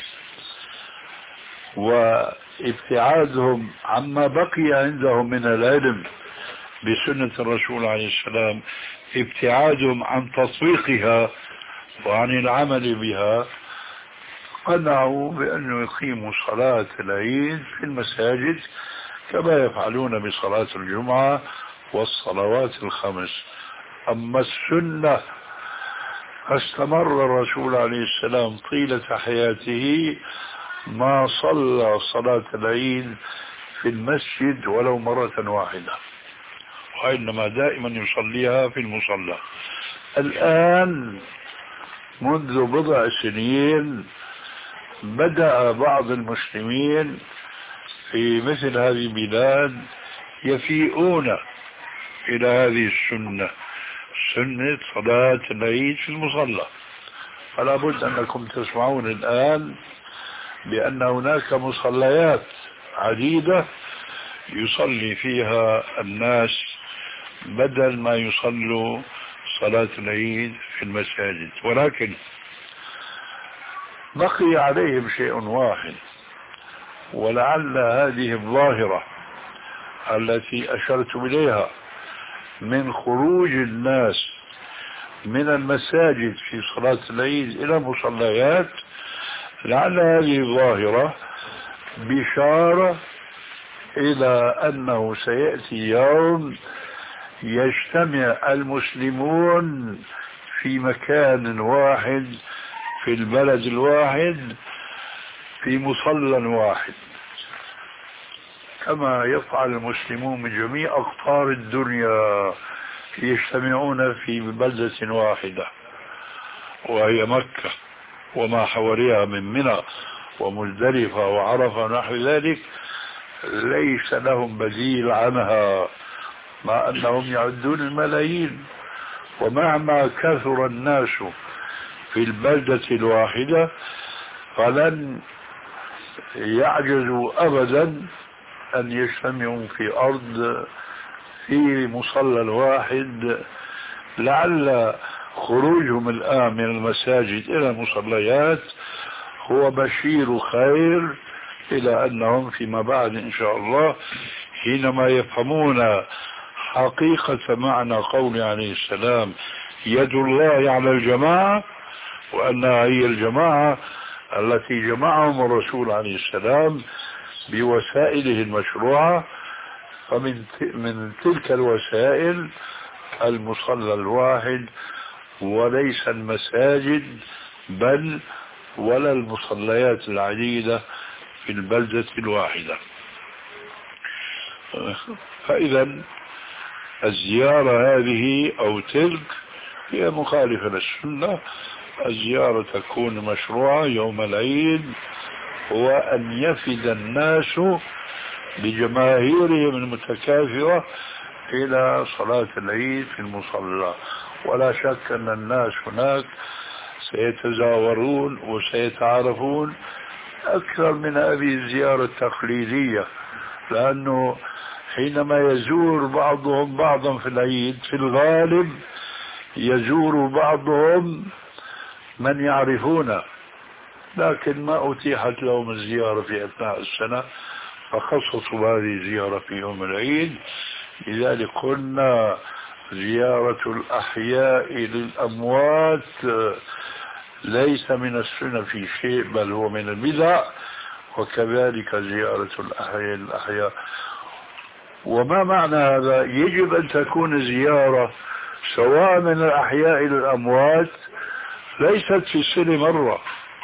وابتعادهم عما بقي عندهم من العلم بسنة الرسول عليه السلام، ابتعادهم عن تطبيقها وعن العمل بها، قنعوا بأن يقيموا صلاة العيد في المساجد كما يفعلون بصلاة الجمعة والصلوات الخمس. أما السنة فاستمر الرسول عليه السلام طيلة حياته ما صلى صلاة العيد في المسجد ولو مرة واحدة، وإنما دائما يصليها في المصلى. الآن منذ بضع سنين بدأ بعض المسلمين في مثل هذه البلاد يفيئون إلى هذه السنة، سنة صلاة العيد في المصلى. فلا بد أنكم تسمعون الآن بأن هناك مصليات عديدة يصلي فيها الناس بدل ما يصلوا صلاة العيد في المساجد، ولكن بقي عليهم شيء واحد، ولعل هذه الظاهرة التي أشرت إليها من خروج الناس من المساجد في صلاة العيد إلى مصليات، لعل هذه الظاهرة بشارة إلى أنه سيأتي يوم يجتمع المسلمون في مكان واحد في البلد الواحد في مصلى واحد، كما يفعل المسلمون من جميع أقطار الدنيا يجتمعون في بلدة واحدة وهي مكة وما حواليها من منى ومزدلفة وعرفة ونحو ذلك، ليس لهم بديل عنها مع أنهم يعدون الملايين. ومهما كثر الناس في البلدة الواحدة فلن يعجزوا أبدا أن يجتمعوا في أرض في مصلى واحد. لعل خروجهم الآن من المساجد إلى المصليات هو بشير خير إلى أنهم فيما بعد إن شاء الله حينما يفهمون حقيقة معنى قول عليه السلام يد الله على الجماعة، وأنها هي الجماعة التي جمعهم الرسول عليه السلام بوسائله المشروعة، فمن من تلك الوسائل المصلى الواحد وليس المساجد بل ولا المصليات العديدة في البلدة الواحدة. فإذا الزيارة هذه أو تلك هي مخالفة للسنة. الزيارة تكون مشروعة يوم العيد وأن يفد الناس بجماهيرهم المتكاثرة إلى صلاة العيد في المصلى. ولا شك أن الناس هناك سيتزاورون وسيتعارفون أكثر من هذه الزيارة التقليدية، لأنه حينما يزور بعضهم بعضا في العيد في الغالب يزور بعضهم من يعرفونه، لكن ما أتيحت لهم الزيارة في أثناء السنة فخصصوا هذه الزيارة في يوم العيد. لذلك قلنا زيارة الأحياء للأموات ليس من السنة في شيء بل هو من البدع، وكذلك زيارة الأحياء للأحياء. وما معنى هذا؟ يجب أن تكون زيارة سواء من الأحياء للأموات ليست في السنة مرة،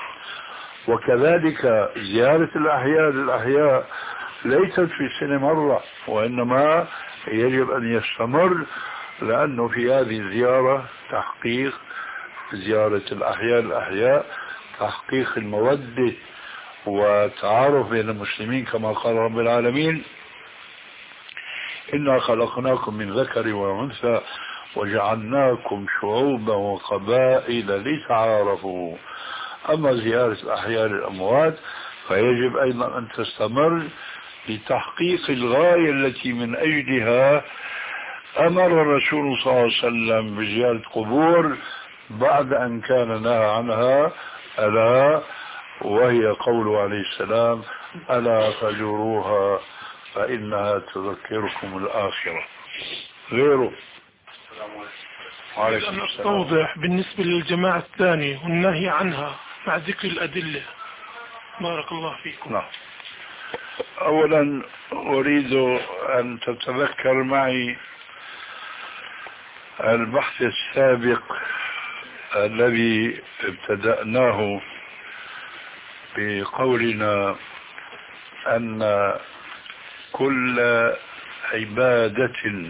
وكذلك زيارة الأحياء للأحياء ليست في السنة مرة، وإنما يجب أن يستمر، لأنه في هذه الزيارة تحقيق زيارة الأحياء للأحياء تحقيق المودة وتعارف بين المسلمين كما قال رب العالمين إنا خلقناكم من ذكر وأنثى وجعلناكم شعوبا وقبائل لتعارفوا. أما زيارة أحياء الأموات فيجب أيضا أن تستمر لتحقيق الغاية التي من أجلها أمر الرسول صلى الله عليه وسلم بزيارة قبور بعد أن كان نهى عنها، ألا وهي قوله عليه السلام: ألا فزوروها فإنها تذكركم الآخرة. غيره. أن أستوضح بالنسبة للجماعة الثانية والنهي عنها مع ذكر الأدلة. بارك الله فيكم. نعم. أولا أريد أن تتذكر معي البحث السابق الذي ابتدأناه بقولنا أن كل عبادة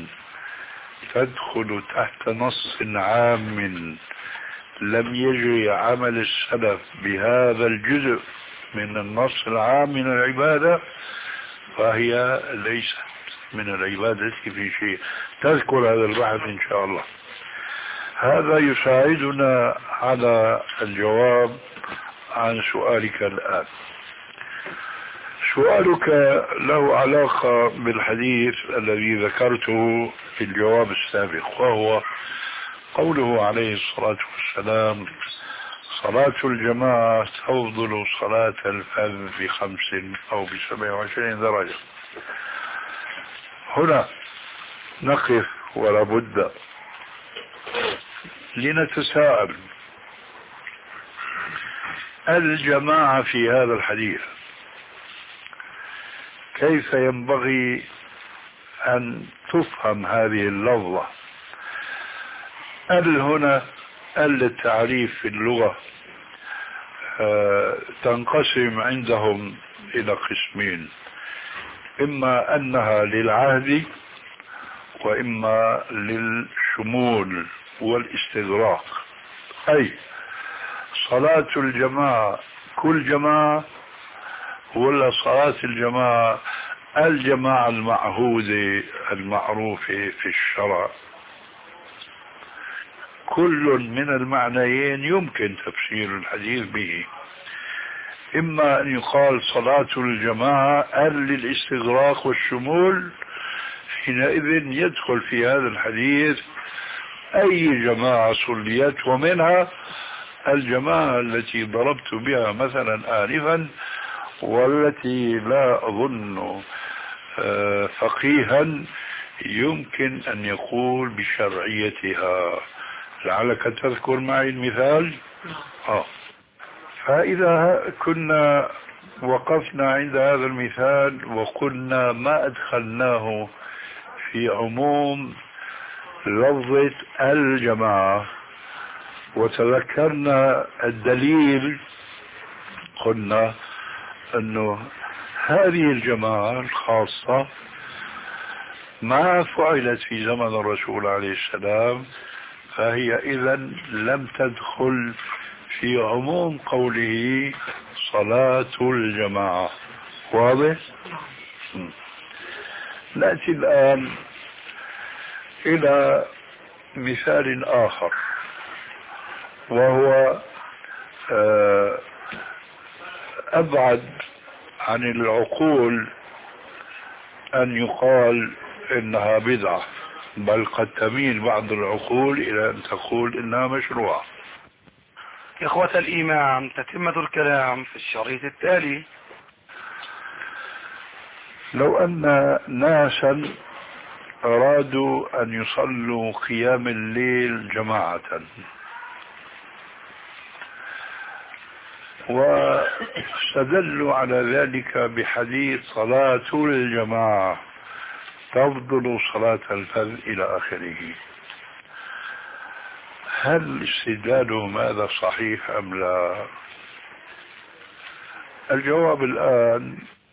تدخل تحت نص عام لم يجري عمل السلف بهذا الجزء من النص العام من العبادة فهي ليست من العبادة في شيء. تذكر هذا البحث إن شاء الله. هذا يساعدنا على الجواب عن سؤالك الآن. سؤالك له علاقة بالحديث الذي ذكرته في الجواب السابق، وهو قوله عليه الصلاة والسلام: صلاة الجماعة تفضل صلاة الفذ بخمس أو بسبع وعشرين درجة. هنا نقف ولا بد لنتساءل: الجماعة في هذا الحديث كيف ينبغي أن تفهم هذه اللفظة؟ ال هنا ال التعريف في اللغة تنقسم عندهم إلى قسمين: إما أنها للعهد وإما للشمول والاستغراق. أي صلاة الجماعة كل جماعة، ولا صلاة الجماعة الجماعة المعهودة المعروفة في الشرع؟ كل من المعنيين يمكن تفسير الحديث به. إما أن يقال صلاة الجماعة للاستغراق والشمول، حينئذ يدخل في هذا الحديث أي جماعة صليت، ومنها الجماعة التي ضربت بها مثلا آنفا، والتي لا أظن فقيها يمكن أن يقول بشرعيتها. لعلك تذكر معي المثال. آه. فإذا كنا وقفنا عند هذا المثال وقلنا ما أدخلناه في عموم لفظة الجماعة وتذكرنا الدليل، قلنا أنه هذه الجماعة الخاصة ما فعلت في زمن الرسول عليه السلام، فهي إذن لم تدخل في عموم قوله صلاة الجماعة. واضح؟ نأتي الآن إلى مثال آخر، وهو أبعد عن العقول أن يقال إنها بدعة، بل قد تميل بعض العقول إلى أن تقول إنها مشروعة. إخوة الإيمان، تتمة الكلام في الشريط التالي. لو أن ناسا أرادوا أن يصلوا قيام الليل جماعة واستدلوا على ذلك بحديث صلاة الجماعة تفضل صلاة الفذ إلى آخره، هل استدلالهم هذا صحيح أم لا؟ الجواب الآن